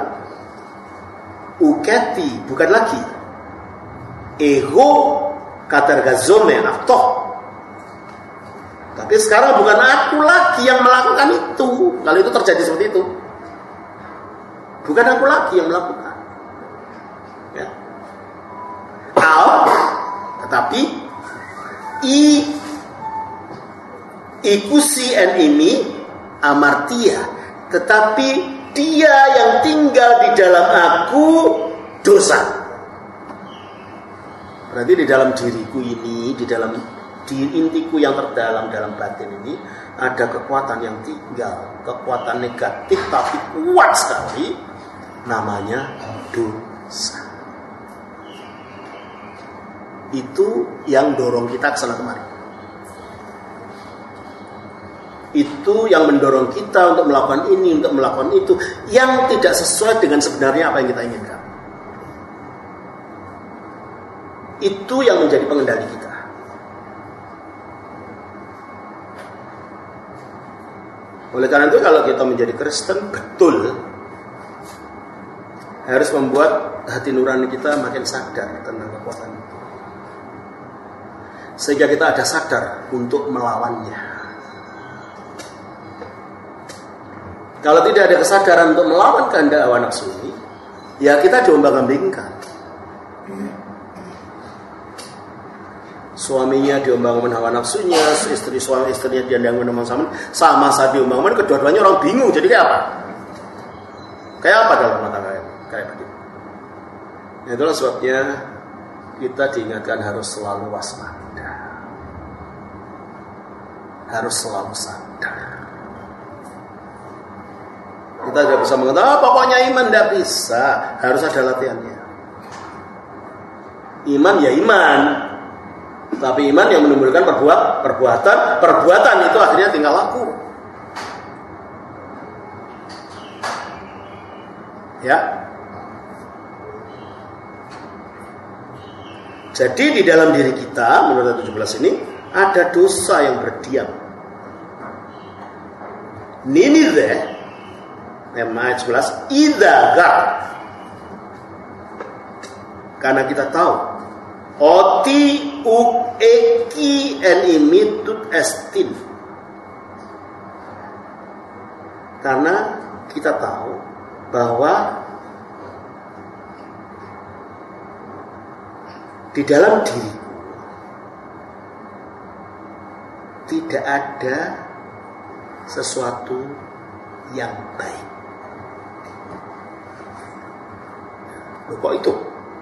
uketi bukan lagi ego katergazome aftoh. Tapi sekarang bukan aku lagi yang melakukan itu. Kalau itu terjadi seperti itu, bukan aku lagi yang melakukan. Ya. Al, tetapi i ikusi en ini amartia, tetapi dia yang tinggal di dalam aku dosa. Berarti di dalam diriku ini, di dalam di intiku yang terdalam dalam batin ini ada kekuatan yang tinggal, kekuatan negatif tapi kuat sekali, namanya dosa. Itu yang dorong kita ke sana kemari. Itu yang mendorong kita untuk melakukan ini, untuk melakukan itu, yang tidak sesuai dengan sebenarnya apa yang kita inginkan. Itu yang menjadi pengendali kita. Oleh karena itu kalau kita menjadi Kristen betul, harus membuat hati nurani kita makin sadar tentang kekuatan itu, sehingga kita ada sadar untuk melawannya. Kalau tidak ada kesadaran untuk melawan kehendak hawa nafsu ini, ya kita diombang-ambingkan. Suaminya diombang-ambingkan hawa nafsunya, istri suami istrinya diandang-andang sama saat diombang-ambingkan, kedua-duanya orang bingung. Jadi kayak apa? Kayak apa dalam rumah tangga kayak begitu? Itulah sebabnya kita diingatkan harus selalu waspada, harus selalu sadar. Kita tidak bisa mengatakan, ah, pokoknya iman tidak bisa. Harus ada latihannya. Iman ya iman, tapi iman yang menimbulkan perbuat, perbuatan, perbuatan itu akhirnya tinggal laku. Ya. Jadi di dalam diri kita, menurut ayat tujuh belas ini, ada dosa yang berdiam. Ninideh, ayat sebelas, idzagar. Karena kita tahu, oti uk eki en imitut estin. Karena kita tahu bahwa di dalam diri tidak ada sesuatu yang baik. Loh, kok itu?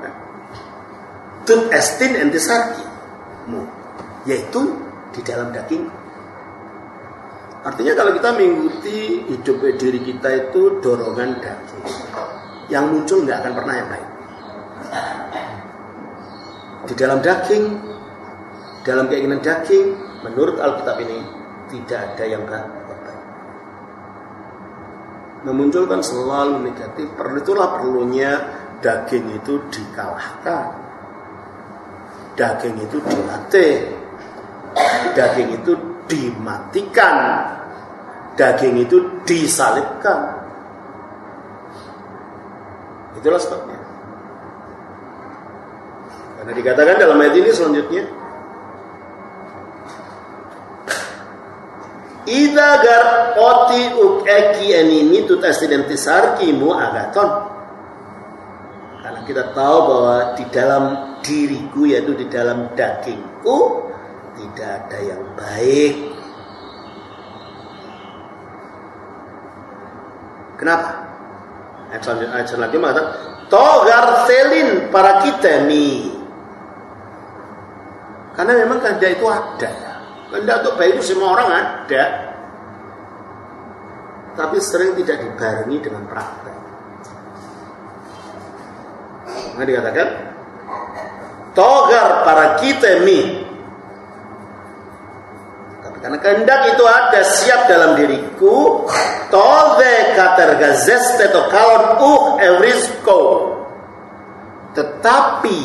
Tut estin entisarki, yaitu di dalam daging. Artinya kalau kita mengikuti hidup diri kita itu dorongan daging, yang muncul nggak akan pernah yang baik. Di dalam daging, dalam keinginan daging, menurut Alkitab ini tidak ada yang baik. Memunculkan selalu negatif. Perlu itulah perlunya daging itu dikalahkan, daging itu dilatih, daging itu dimatikan, daging itu disalibkan. Itulah sebabnya. Karena dikatakan dalam ayat ini selanjutnya, idagar oti uk eki enimi tut estidentisar kimu agaton. Karena kita tahu bahwa di dalam diriku, yaitu di dalam dagingku, tidak ada yang baik. Kenapa? Ayat selanjutnya mengatakan togar selin para kita nih. Karena memang kehendak itu ada. Kehendak untuk baik itu semua orang ada, tapi sering tidak dibarengi dengan praktek. Maka dikatakan togar para kita nih. Tapi Karena kehendak itu ada siap dalam diriku. Tove katergazeste to kalon uh evrisko. Tetapi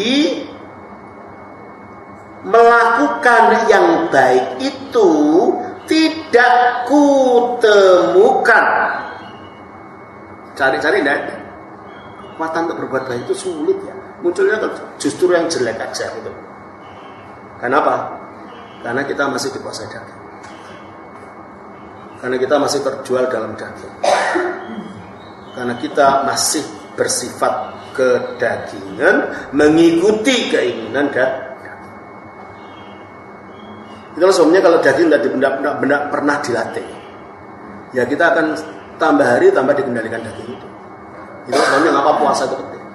melakukan yang baik itu tidak kutemukan. Cari-cari tidak ada. Kekuatan untuk berbuat baik itu sulit ya. Munculnya justru yang jelek aja gitu. Kenapa? Karena kita masih dikuasai daging. Karena kita masih terjual dalam daging. Karena kita masih bersifat kedagingan, mengikuti keinginan daging. Itulah sebabnya kalau daging tidak benar-benar pernah dilatih, ya kita akan tambah hari tambah dikendalikan daging itu. Itu sebabnya ngapa puasa itu penting.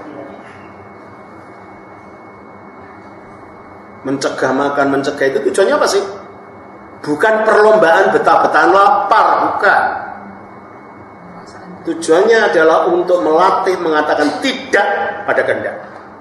Mencegah makan, mencegah itu tujuannya apa sih? Bukan perlombaan betah-betahan lapar, bukan. Tujuannya adalah untuk melatih mengatakan tidak pada kehendak.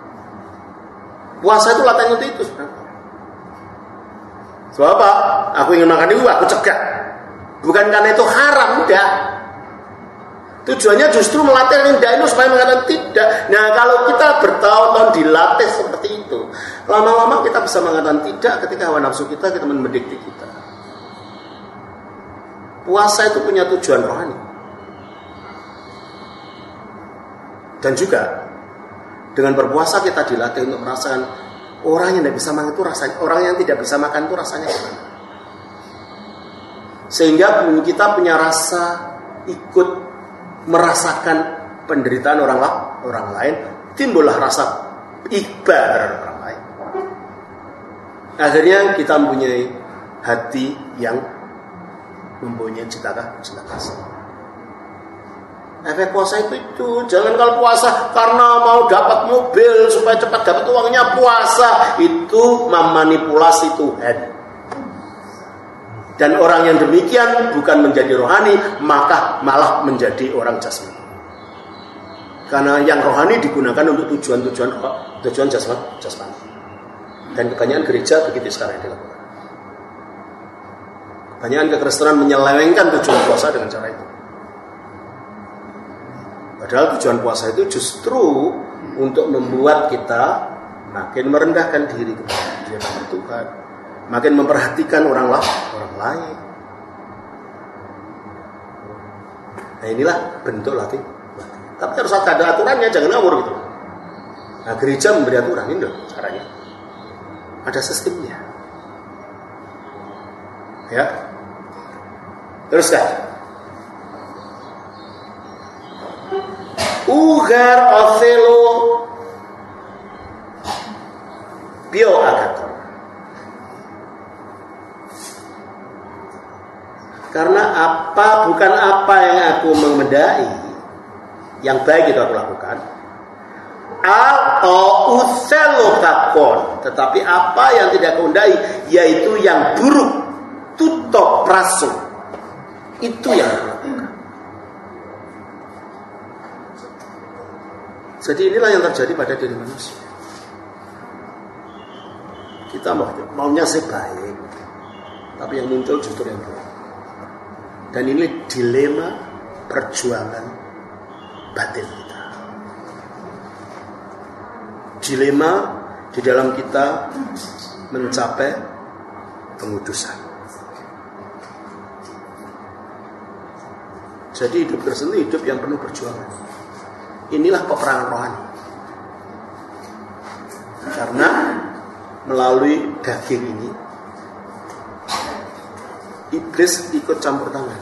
Puasa itu latihan untuk itu sebenarnya. Sebab apa? Aku ingin makan itu, aku cegah. Bukan karena itu haram, tidak. Tujuannya justru melatih lidah itu supaya mengatakan tidak. Nah, kalau kita bertahun-tahun dilatih seperti itu, lama-lama kita bisa mengatakan tidak ketika hawa nafsu kita, kita mendikte kita. Puasa itu punya tujuan rohani. Dan juga dengan berpuasa kita dilatih untuk merasakan orang yang tidak bisa makan itu rasanya, orang yang tidak bisa makan itu rasanya gimana. Sehingga kita punya rasa ikut merasakan penderitaan orang lain, orang lain, timbullah rasa iba terhadap orang lain. Akhirnya kita mempunyai hati yang mempunyai cita kasih. Efek puasa itu itu jangan kalau puasa karena mau dapat mobil supaya cepat dapat uangnya, puasa itu memanipulasi Tuhan. Dan orang yang demikian bukan menjadi rohani, maka malah menjadi orang jasmani. Karena yang rohani digunakan untuk tujuan-tujuan tujuan jasmani. Dan kebanyakan gereja begitu sekarang yang dilakukan. Kebanyakan kekristenan menyelewengkan tujuan puasa dengan cara itu. Padahal tujuan puasa itu justru untuk membuat kita makin merendahkan diri kepada Tuhan, makin memperhatikan orang lain, orang lain. Nah inilah bentuk latih. Tapi harus ada aturannya, jangan ngawur gitu. Nah gereja memberi aturan ini loh caranya. Ada sistemnya. Ya. Teruskan. Ugar Othello Bio Agaton. Karena apa bukan apa yang aku memedai, yang baik itu aku lakukan, atau Othello takon, tetapi apa yang tidak aku undai, yaitu yang buruk, tutup praso, itu yang aku lakukan. Jadi inilah yang terjadi pada diri manusia. Kita mau, maunya sih baik, tapi yang muncul justru yang buruk. Dan ini dilema perjuangan batin kita. Dilema di dalam kita mencapai pengudusan. Jadi hidup Kristen itu hidup yang penuh perjuangan. Inilah peperangan rohani. Karena melalui daging ini iblis ikut campur tangan.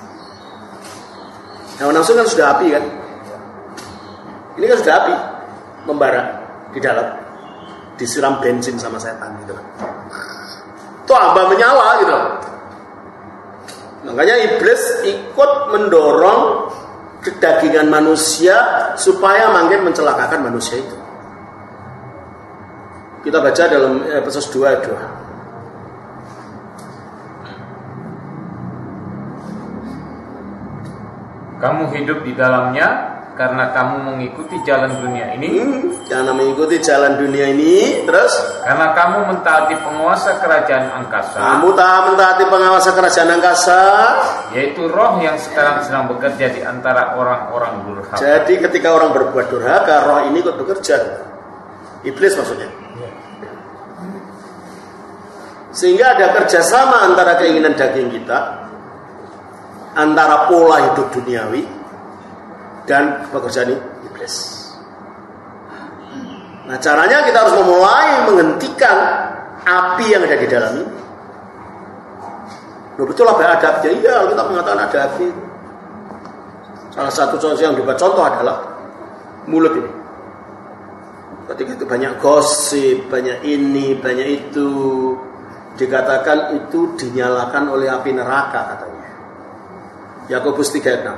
Hawa nafsu kan sudah api kan? Ini kan sudah api, membara di dalam, disiram bensin sama setan gitu. Itu abah menyala gitu. Makanya iblis ikut mendorong kedagingan manusia supaya makin mencelakakan manusia itu. Kita baca dalam Efesus dua ayat dua. Kamu hidup di dalamnya karena kamu mengikuti jalan dunia ini. Hmm, karena mengikuti jalan dunia ini, terus karena kamu mentaati penguasa kerajaan angkasa. Kamu tak mentaati penguasa kerajaan angkasa, yaitu roh yang sekarang sedang bekerja di antara orang-orang durhaka. Jadi ketika orang berbuat durhaka, roh ini ikut bekerja. Iblis maksudnya. Sehingga ada kerjasama antara keinginan daging kita, antara pola hidup duniawi dan pekerjaan iblis. Nah, caranya kita harus memulai menghentikan api yang ada di dalam ini. Loh, betul apa adabnya? Iya, kita mengatakan ada api. Salah satu contoh yang dibuat contoh adalah mulut ini. Ketika itu banyak gosip, banyak ini, banyak itu, dikatakan itu dinyalakan oleh api neraka katanya. Yakobus tiga ayat enam.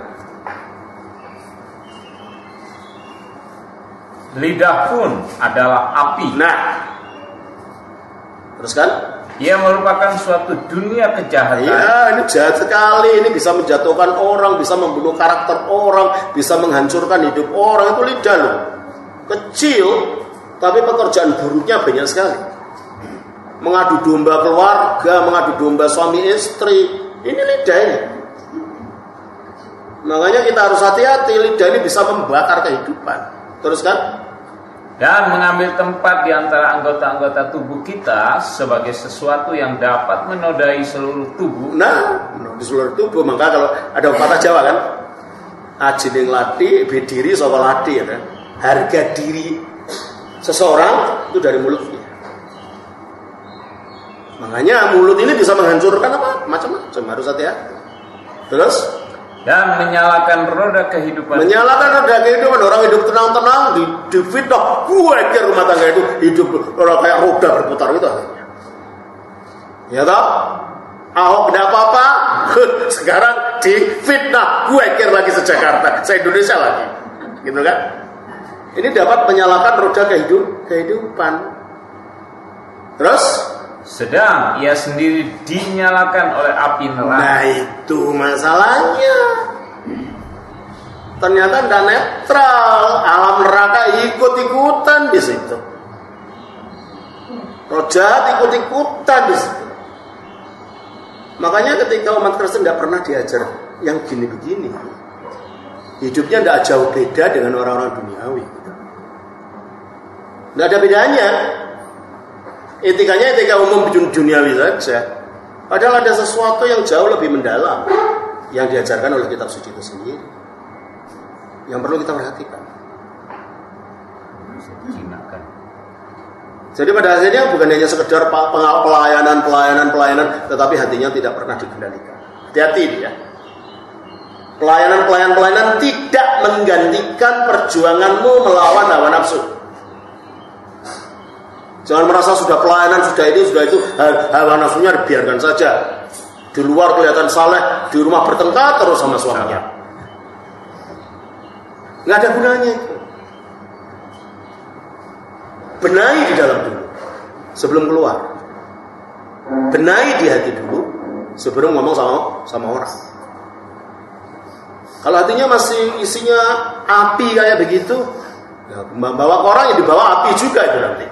Lidah pun adalah api. Nah, terus kan? Ia merupakan suatu dunia kejahatan. Iya, ini jahat sekali. Ini bisa menjatuhkan orang, bisa membunuh karakter orang, bisa menghancurkan hidup orang. Itu lidah loh. Kecil, tapi pekerjaan buruknya banyak sekali. Mengadu domba keluarga, mengadu domba suami istri. Ini lidah ini. Makanya kita harus hati-hati. Lidah ini bisa membakar kehidupan. Terus kan? Dan mengambil tempat di antara anggota-anggota tubuh kita sebagai sesuatu yang dapat menodai seluruh tubuh. Nah, di seluruh tubuh. Maka kalau ada pepatah Jawa kan, ajining lati, bediri saka lati ya kan? Harga diri seseorang itu dari mulutnya. Makanya mulut ini bisa menghancurkan apa? Macam-macam, harus hati-hati. Terus dan menyalakan roda kehidupan. Menyalakan roda kehidupan. Orang hidup tenang-tenang di, di fitnah. Gue kira rumah tangga itu hidup orang kayak roda berputar gitu. Ya toh? Ahok tidak apa-apa. Sekarang di fitnah. Gue kira lagi se-Jakarta, se-Indonesia lagi. Gitu kan? Ini dapat menyalakan roda kehidup, kehidupan. Terus sedang ia sendiri dinyalakan oleh api neraka. Nah, itu masalahnya. Ternyata tidak netral. Alam neraka ikut-ikutan di situ. Roh jahat ikut-ikutan di situ. Makanya ketika umat Kristen tidak pernah diajar yang gini-begini, hidupnya tidak jauh beda dengan orang-orang duniawi. Tidak ada bedanya. Etikanya etika umum duniawi saja. Padahal ada sesuatu yang jauh lebih mendalam yang diajarkan oleh kitab suci itu sendiri, yang perlu kita perhatikan. Jadi pada akhirnya bukan hanya sekedar pelayanan, pelayanan, pelayanan, tetapi hatinya tidak pernah dikendalikan. Hati-hati ya. Pelayanan, pelayanan, pelayanan tidak menggantikan perjuanganmu melawan hawa nafsu. Jangan merasa sudah pelayanan, sudah ini, sudah itu, hawa nafsunya dibiarkan saja. Di luar kelihatan saleh, di rumah bertengkar terus sama suaminya. Nggak ada gunanya itu. Benahi di dalam dulu, sebelum keluar. Benahi di hati dulu, sebelum ngomong sama sama orang. Kalau hatinya masih isinya api kayak begitu, ya, bawa ke orang ya dibawa api juga itu nanti.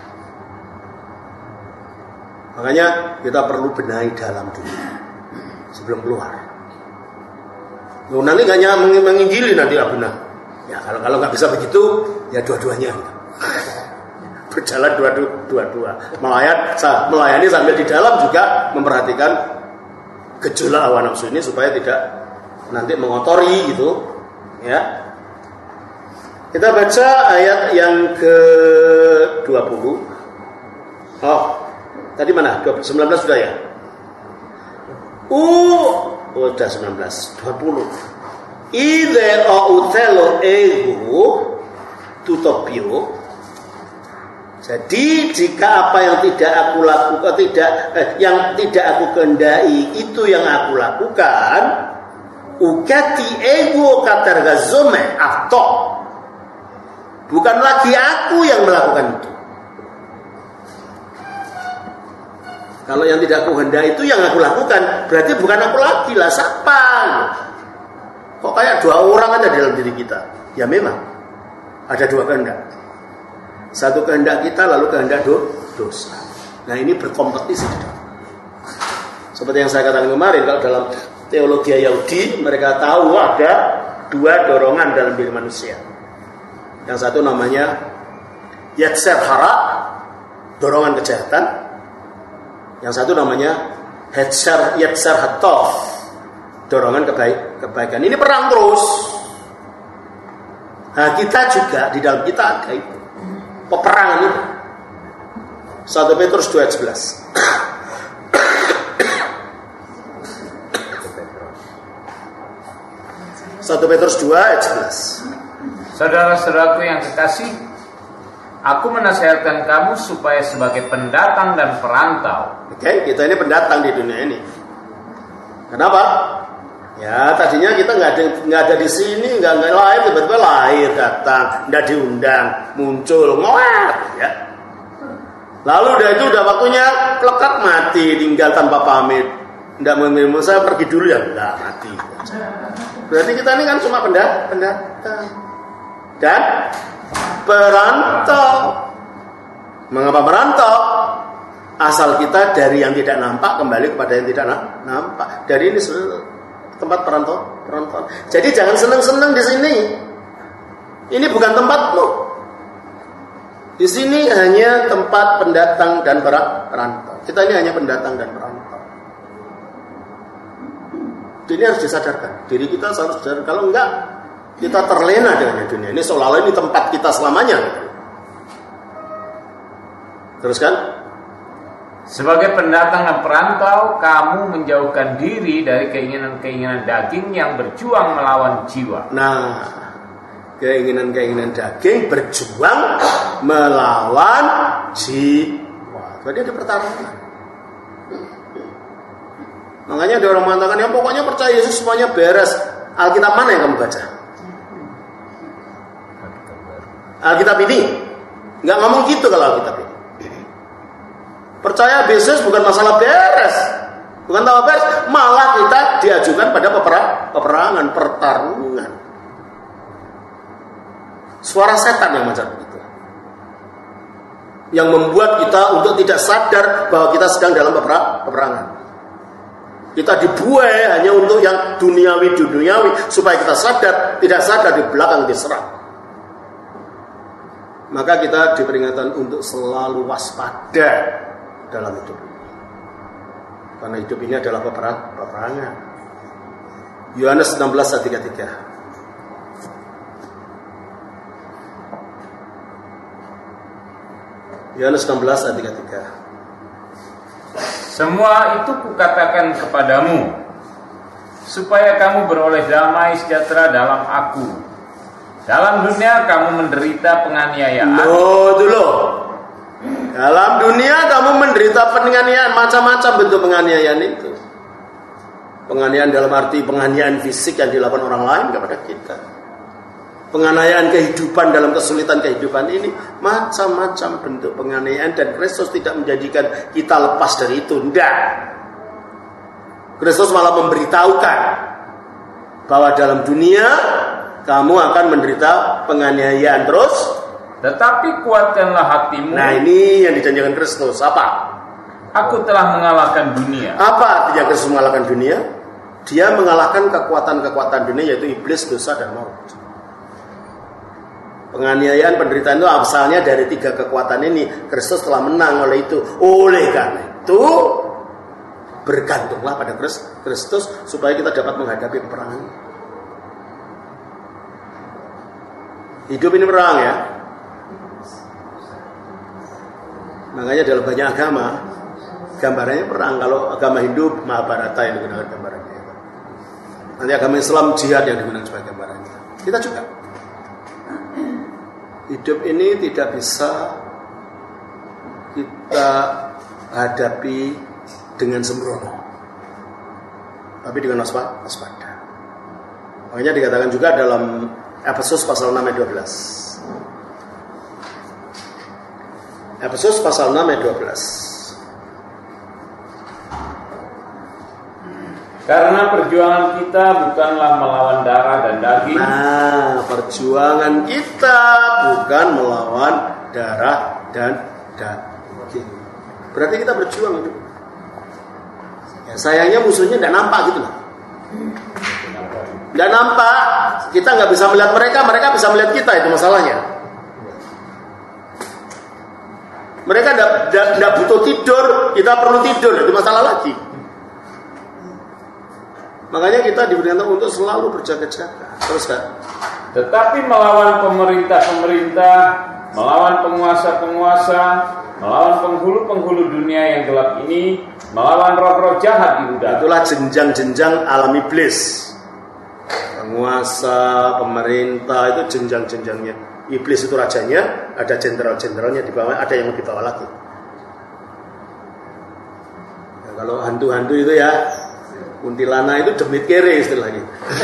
Makanya kita perlu benahi dalam dulu sebelum keluar. Loh, nanti nggak hanya menginjili nanti ya benar. Ya kalau kalau nggak bisa begitu, ya dua-duanya berjalan dua-dua, melayani, melayani sambil di dalam juga memperhatikan gejolak hawa nafsu ini supaya tidak nanti mengotori gitu. Ya. Kita baca ayat yang ke dua puluh. Oh. Tadi mana? sembilan belas sudah ya? Uh, udah sembilan belas, dua puluh. Ide o utelo ego tutopio. Jadi jika apa yang tidak aku lakukan, tidak eh, yang tidak aku kehendaki itu yang aku lakukan, ukati ego katargazome atau bukan lagi aku yang melakukan itu. Kalau yang tidak aku hendaki itu yang aku lakukan, berarti bukan aku lagi lah, siapa? Kok kayak dua orang ada dalam diri kita? Ya memang ada dua kehendak. Satu kehendak kita, lalu kehendak do, dosa. Nah ini berkompetisi. Seperti yang saya katakan kemarin, kalau dalam teologi Yahudi, mereka tahu ada dua dorongan dalam diri manusia. Yang satu namanya Yetzer Hara, dorongan kejahatan. Yang satu namanya Hetzer Yetzer Hatov, dorongan kebaik, kebaikan. Ini perang terus. Nah kita juga, di dalam kita ada itu peperangan itu. satu Petrus dua ayat sebelas. satu Petrus dua ayat sebelas. Saudara-saudaraku yang kekasih, aku menasihatkan kamu supaya sebagai pendatang dan perantau. Oke, okay, kita ini pendatang di dunia ini. Kenapa? Ya, tadinya kita nggak ada nggak ada di sini, nggak nggak lahir, tiba-tiba lahir datang, nggak diundang, muncul, ngoat, ya. Lalu udah itu udah waktunya pelekat mati, tinggal tanpa pamit. Nggak mau saya pergi dulu ya, nggak mati. Berarti kita ini kan cuma pendatang, pendatang dan perantau. Mengapa perantau? Asal kita dari yang tidak nampak kembali kepada yang tidak nampak. Dari ini tempat perantau, perantau. Jadi jangan senang-senang di sini. Ini bukan tempatmu. Di sini hanya tempat pendatang dan perantau. Kita ini hanya pendatang dan perantau. Ini harus disadarkan. Diri kita harus sadar. Kalau enggak, kita terlena dengan dunia ini. Seolah-olah ini tempat kita selamanya. Teruskan. Sebagai pendatang dan perantau, kamu menjauhkan diri dari keinginan-keinginan daging yang berjuang melawan jiwa. Nah, keinginan-keinginan daging berjuang melawan jiwa. Berarti ada pertarungan. Makanya ada orang mengatakan, ya pokoknya percaya Yesus semuanya beres. Alkitab mana yang kamu baca? Alkitab ini? Nggak ngomong gitu kalau Alkitab ini. Percaya Yesus bukan masalah beres, bukan tambah beres, malah kita diajukan pada peperang, peperangan, pertarungan. Suara setan yang macam itu, yang membuat kita untuk tidak sadar bahwa kita sedang dalam peperang, peperangan. Kita dibuai hanya untuk yang duniawi duniawi supaya kita sadar, tidak sadar di belakang diserang. Maka kita diperingatkan untuk selalu waspada dalam hidup ini. Karena hidup ini adalah peperang, peperangan. Yohanes enam belas ayat tiga puluh tiga. Yohanes enam belas ayat tiga puluh tiga. Semua itu kukatakan kepadamu, supaya kamu beroleh damai sejahtera dalam aku. Dalam dunia kamu menderita penganiayaan. No, dulu. Dalam dunia kamu menderita penganiayaan, macam-macam bentuk penganiayaan itu. Penganiayaan dalam arti penganiayaan fisik yang dilakukan orang lain kepada kita. Penganiayaan kehidupan dalam kesulitan kehidupan ini, macam-macam bentuk penganiayaan, dan Kristus tidak menjadikan kita lepas dari itu. Tidak. Kristus malah memberitahukan bahwa dalam dunia kamu akan menderita penganiayaan terus. Tetapi kuatkanlah hatimu. Nah ini yang dijanjikan Kristus. Apa? Aku telah mengalahkan dunia. Apa artinya Kristus mengalahkan dunia? Dia mengalahkan kekuatan-kekuatan dunia, yaitu iblis, dosa, dan maut. Penganiayaan, penderitaan itu asalnya dari tiga kekuatan ini. Kristus telah menang oleh itu. Oleh karena itu, bergantunglah pada Kristus supaya kita dapat menghadapi peperangan. Hidup ini perang ya. Makanya dalam banyak agama gambarannya perang. Kalau agama Hindu, Mahabharata yang digunakan gambarannya. Nanti agama Islam, jihad yang digunakan sebagai gambarannya. Kita juga. Hidup ini tidak bisa kita hadapi dengan sembrono, tapi dengan waspada. Makanya dikatakan juga dalam Efesus pasal enam ayat dua belas. Efesus pasal enam ayat dua belas. Karena perjuangan kita bukanlah melawan darah dan daging. Nah, perjuangan kita bukan melawan darah dan daging. Berarti kita berjuang itu. Ya, sayangnya musuhnya tidak nampak gitu loh. Tidak nampak, kita nggak bisa melihat mereka, mereka bisa melihat kita, itu masalahnya. Mereka tidak butuh tidur, kita perlu tidur, itu masalah lagi. Makanya kita diberikan untuk selalu berjaga-jaga. Terus kan? Tetapi melawan pemerintah-pemerintah, melawan penguasa-penguasa, melawan penghulu-penghulu dunia yang gelap ini, melawan roh-roh jahat di udara. Itulah jenjang-jenjang alam iblis. Penguasa, pemerintah, itu jenjang-jenjangnya. Iblis itu rajanya, ada jenderal-jenderalnya di bawah, ada yang lebih bawah lagi. Nah, kalau hantu-hantu itu ya, kuntilanak itu demit kere istilahnya.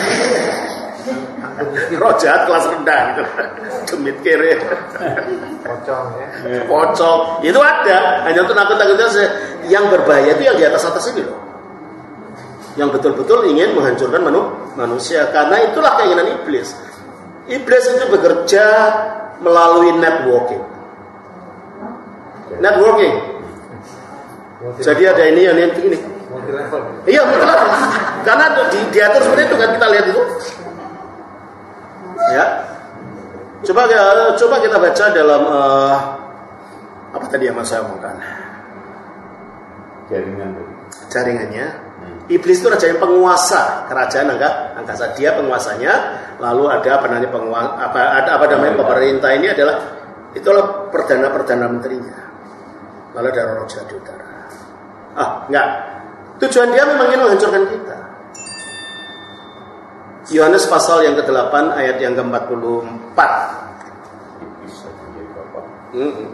Roh jahat kelas rendah gitu. Demit kere. Pocong ya. Pocong. Itu ada, hanya untuk nakut-nakutnya. Yang berbahaya itu yang di atas-atas ini loh. Yang betul-betul ingin menghancurkan manusia. Karena itulah keinginan iblis. Iblis itu bekerja melalui networking. Networking. Jadi ada ini, yang ini. Multi level. Iya, multi level. Karena di, diatur seperti itu kan, kita lihat itu. Ya. Coba coba kita baca dalam uh, apa tadi yang Mas saya omongkan? Jaringan. Jaringannya. Iblis itu raja yang penguasa kerajaan angka, angkasa. Dia penguasanya. Lalu ada apa namanya penguasa, apa ada apa namanya pemerintah ini adalah itulah perdana-perdana menterinya. Lalu ada roh jahat di udara. Ah, enggak. Tujuan dia memang ingin menghancurkan kita. Yohanes pasal yang kedelapan ayat yang ke empat puluh empat. Mm-mm.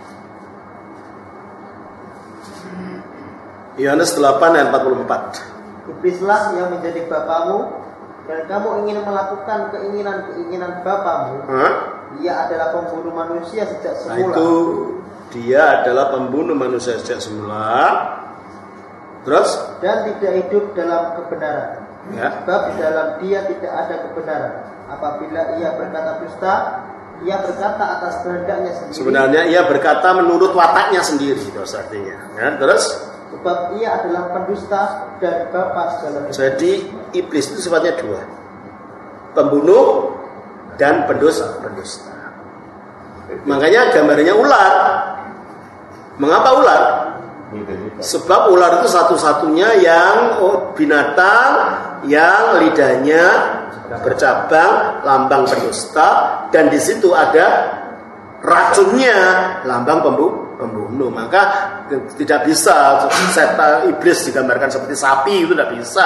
Yohanes delapan ayat empat puluh empat. Iblislah yang menjadi bapamu, dan kamu ingin melakukan keinginan-keinginan bapamu. Hah? Dia adalah pembunuh manusia sejak Nah, semula. itu dia adalah pembunuh manusia sejak semula. Terus? Dan tidak hidup dalam kebenaran. Ya. Sebab di dalam dia tidak ada kebenaran. Apabila ia berkata dusta, ia berkata atas kehendaknya sendiri. Sebenarnya ia berkata menurut wataknya sendiri, itu artinya. Ya, terus? Sebab ia adalah pendusta dan bapa segala. Jadi iblis itu sifatnya dua, pembunuh dan pendusta. pendusta. Makanya gambarnya ular. Mengapa ular? Sebab ular itu satu-satunya yang oh, binatang yang lidahnya bercabang, lambang pendusta, dan di situ ada racunnya, lambang pembunuh. Pembunuh, maka tidak bisa setan iblis digambarkan seperti sapi, itu tidak bisa.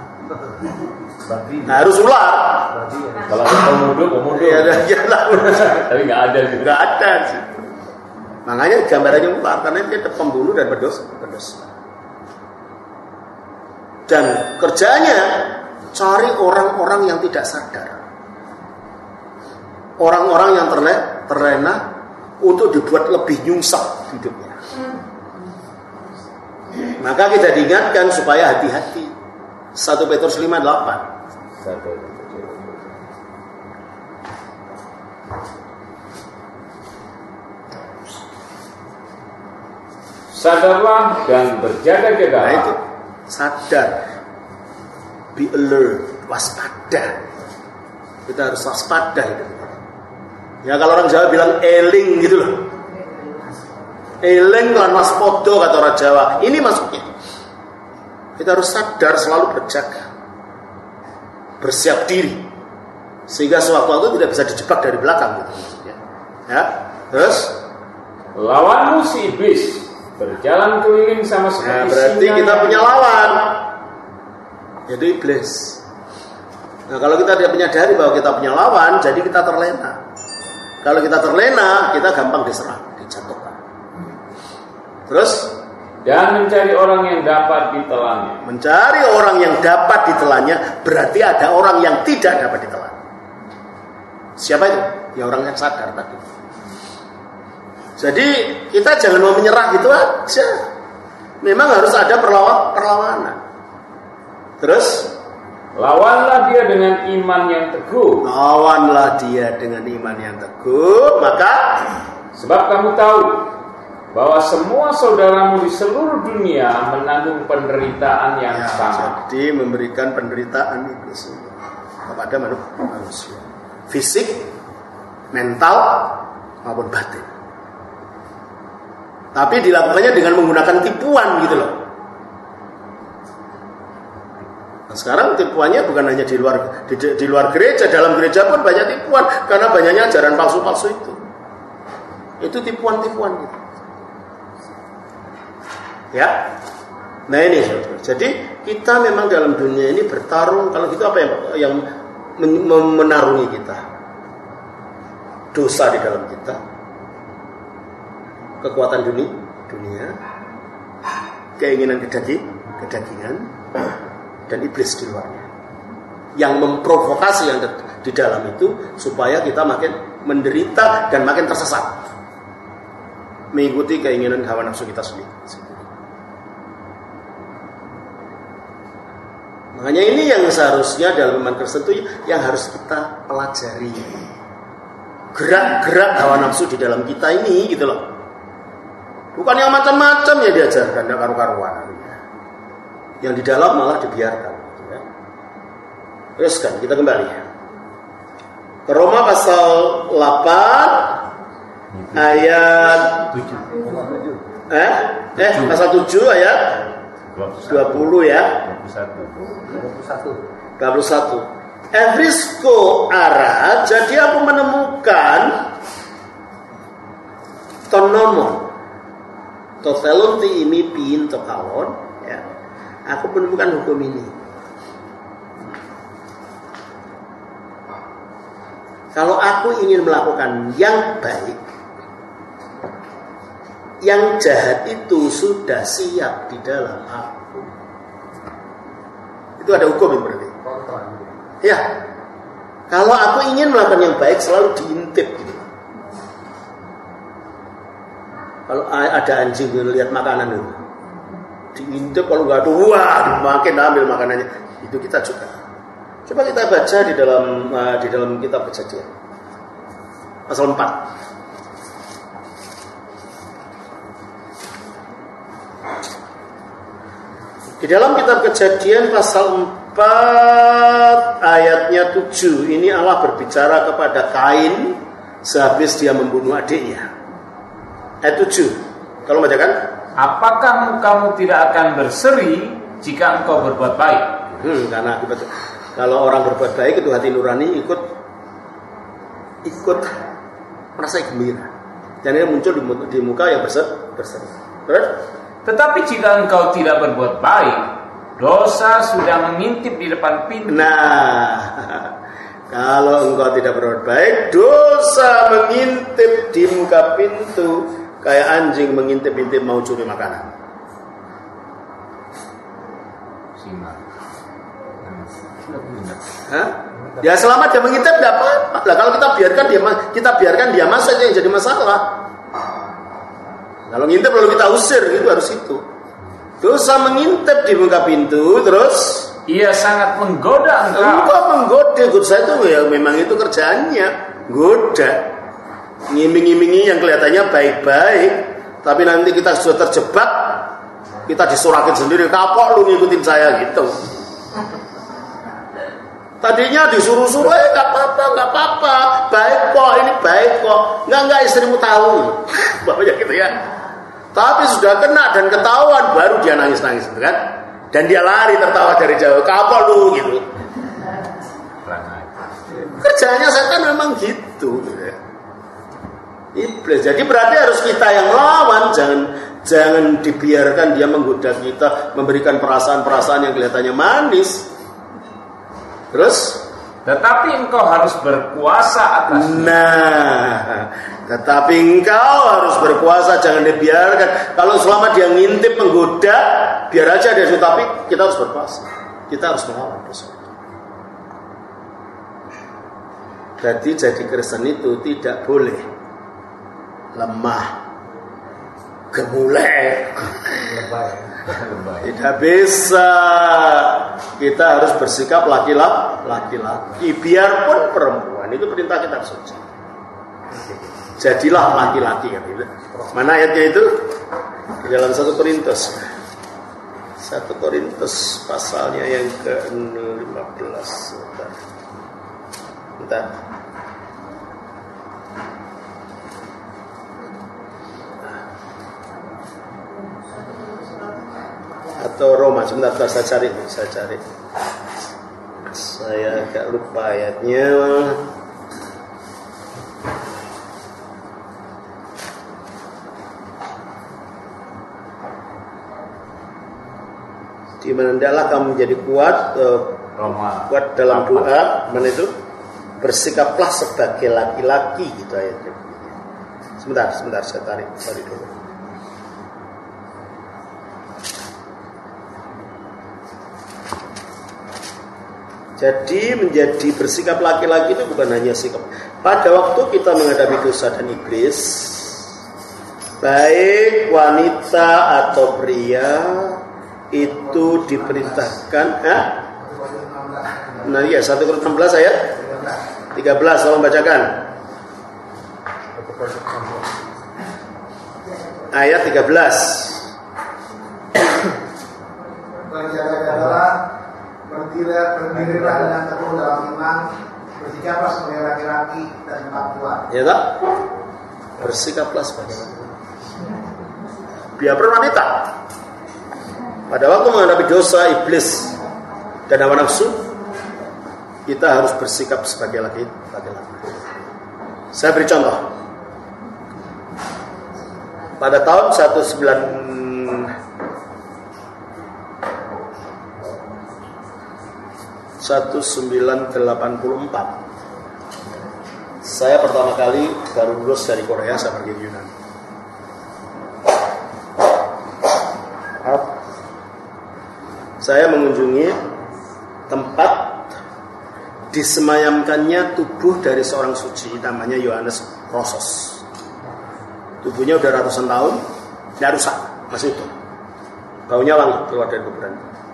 Nah, harus ular. Kalau pemudu, pemudu. Ya, ya, Tapi nggak ada, gitu. nggak ada. Makanya gambarannya ular karena dia pembunuh dan pendosa. Dan kerjanya cari orang-orang yang tidak sadar, orang-orang yang terlena, terlena untuk dibuat lebih nyungsep hidupnya. Maka kita diingatkan supaya hati-hati. satu Petrus lima delapan. Sadarlah dan berjaga-jaga. Nah itu, sadar, be alert, waspada. Kita harus waspada itu. Ya kalau orang Jawa bilang eling gitu loh. Eling lan waspodo kata orang Jawa. Ini maksudnya. Kita harus sadar, selalu berjaga, bersiap diri, sehingga sewaktu-waktu tidak bisa dijebak dari belakang gitu maksudnya. Ya, terus lawanmu si iblis berjalan keliling sama seperti nah, berarti singa kita yang- punya lawan, yaitu iblis. Nah kalau kita tidak menyadari bahwa kita punya lawan, jadi kita terlena. Kalau kita terlena, kita gampang diserang, dijatuhkan. Terus dan mencari orang yang dapat ditelannya. mencari orang yang dapat ditelannya, berarti ada orang yang tidak dapat ditelan. Siapa itu? Ya orang yang sadar tadi. Jadi kita jangan mau menyerah gitu aja. Memang harus ada perlawan perlawanan. Terus lawanlah dia dengan iman yang teguh. Lawanlah dia dengan iman yang teguh, maka sebab kamu tahu bahwa semua saudaramu di seluruh dunia menanggung penderitaan yang ya, sama. Jadi memberikan penderitaan itu kepada manusia, fisik, mental maupun batin. Tapi dilakukannya dengan menggunakan tipuan gitu loh. Nah, sekarang tipuannya bukan hanya di luar di, di luar gereja, dalam gereja pun banyak tipuan karena banyaknya ajaran palsu-palsu itu. Itu tipuan-tipuan gitu. Ya. Nah ini, jadi kita memang dalam dunia ini bertarung. Kalau gitu apa yang yang menarungi kita? Dosa di dalam kita, kekuatan dunia, dunia, keinginan kedaging, kedagingan, dan iblis di luarnya, yang memprovokasi yang di dalam itu supaya kita makin menderita dan makin tersesat, mengikuti keinginan hawa nafsu kita sendiri. Makanya ini yang seharusnya dalam iman Kristen itu yang harus kita pelajari. Gerak-gerak hawa nafsu di dalam kita ini gitu loh. Bukan yang macam-macam ya diajarkan, tidak karu-karuan. Yang di dalam malah dibiarkan. Ya. Terus kan kita kembali ke Roma pasal delapan ayat eh eh pasal tujuh ayat dua puluh ya. dua puluh satu. Evrisko ara, jadi aku menemukan tonomon totelon ti imi pin tokalon ya. Aku menemukan hukum ini. Kalau aku ingin melakukan yang baik, yang jahat itu sudah siap di dalam aku. Itu ada hukum yang berarti. Ya. Kalau aku ingin melakukan yang baik selalu diintip gitu. Kalau ada anjing lihat makanan itu, diintip, kalau nggak ada, wah, makin ambil makanannya. Itu kita juga. Coba kita baca di dalam uh, di dalam kitab Kejadian pasal empat. Di dalam kitab Kejadian pasal empat ayatnya tujuh, ini Allah berbicara kepada Kain sehabis dia membunuh adiknya. Ayat tujuh, kalau bacakan, apakah kamu tidak akan berseri jika engkau berbuat baik? Hmm, karena akibat kalau orang berbuat baik itu hati nurani ikut ikut merasa gembira, dan ini muncul di, di muka yang berseri. Terus? Tetapi jika engkau tidak berbuat baik, dosa sudah mengintip di depan pintu. Nah, kalau engkau tidak berbuat baik, dosa mengintip di muka pintu, kayak anjing mengintip-intip mau curi makanan. Hah? Ya selama dia mengintip tidak apa-apa. Lah kalau kita biarkan dia kita biarkan dia masuk aja yang jadi masalah. Kalau ngintip lalu kita usir, itu harus itu. Dosa mengintip di muka pintu, terus ia sangat menggoda engkau. Engkau menggoda, dosa itu ya memang itu kerjaannya, goda. Ngiming-ngimingi yang kelihatannya baik-baik, tapi nanti kita sudah terjebak, kita disurakin sendiri, kapok lu ngikutin saya gitu. Tadinya disuruh-suruh, eh gak apa-apa, gak apa-apa, baik kok, ini baik kok, enggak enggak istrimu tahu, bapaknya gitu ya. Tapi sudah kena dan ketahuan, baru dia nangis-nangis gitu kan, dan dia lari tertawa dari jauh, kapok lu gitu. Kerjanya setan memang gitu. Iblis. Jadi berarti harus kita yang lawan, jangan jangan dibiarkan dia menggoda kita, memberikan perasaan-perasaan yang kelihatannya manis. Terus, tetapi engkau harus berkuasa atas. Nah, tetapi engkau harus berkuasa, jangan dibiarkan. Kalau selama dia ngintip menggoda, biar aja dia, tapi kita harus berkuasa. Kita harus melawan dosa. Berarti jadi Kristen itu tidak boleh lemah, gemulai, tidak bisa. kita harus bersikap laki-laki, laki-laki. Biarpun perempuan, itu perintah kitab suci. Jadilah laki-laki kan gitu. Mana ayatnya itu? Di dalam satu Korintus. satu Korintus pasalnya yang ke lima belas. Bentar. Bentar. Atau Roma, sebentar saya cari, saya cari. Saya agak lupa ayatnya. Di mana hendaklah kamu menjadi kuat, uh, Roma. kuat dalam doa, mana itu bersikaplah sebagai laki-laki gitu ayatnya. Sebentar, sebentar saya tarik, sorry dulu. Jadi menjadi bersikap laki-laki itu bukan hanya sikap. Pada waktu kita menghadapi dosa dan iblis, baik wanita atau pria itu diperintahkan. Eh? Nah iya, satu Korintus enam belas ayat tiga belas, tolong bacakan. Ayat tiga belas. Berjaga-jagalah, berdirilah, berdirilah dengan teguh dalam iman, bersikaplah sebagai laki-laki dan perempuan. Ya tak? Bersikaplah sebagai laki-laki. Biarpun wanita. Pada waktu menghadapi dosa, iblis dan hawa nafsu, kita harus bersikap sebagai laki-laki. Saya beri contoh. Pada tahun seribu sembilan ratus delapan puluh empat, saya pertama kali baru lulus dari Korea, saya pergi ke Yunani. Saya mengunjungi tempat disemayamkannya tubuh dari seorang suci namanya Yohanes Rosos. Tubuhnya udah ratusan tahun, tidak rusak, masih utuh. Baunya wangi keluar dari kuburan.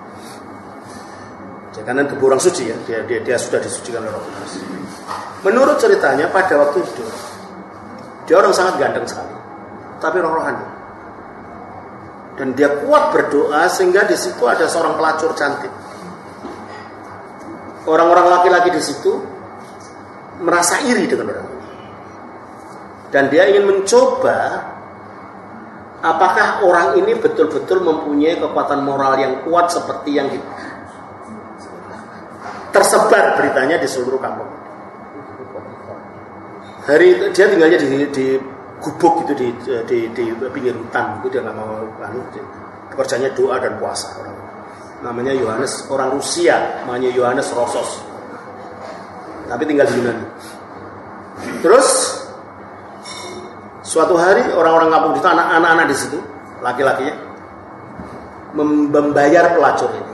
Karena tubuh orang suci ya, dia, dia, dia sudah disucikan oleh Roh Kudus. Menurut ceritanya pada waktu itu dia orang sangat ganteng sekali, tapi roh-rohani. Dan dia kuat berdoa sehingga di situ ada seorang pelacur cantik. Orang-orang laki-laki di situ merasa iri dengan orang ini. Dan dia ingin mencoba apakah orang ini betul-betul mempunyai kekuatan moral yang kuat seperti yang tersebar beritanya di seluruh kampung. Hari itu dia tinggalnya di, di gubuk gitu di, di, di pinggir hutan, itu dia nggak mau anu, pekerjaannya doa dan puasa. Orang namanya Yohanes, orang Rusia, namanya Yohanes Rosos, tapi tinggal di Yunani. Terus suatu hari orang-orang kampung itu, anak-anak di situ, laki-lakinya membayar pelacur ini.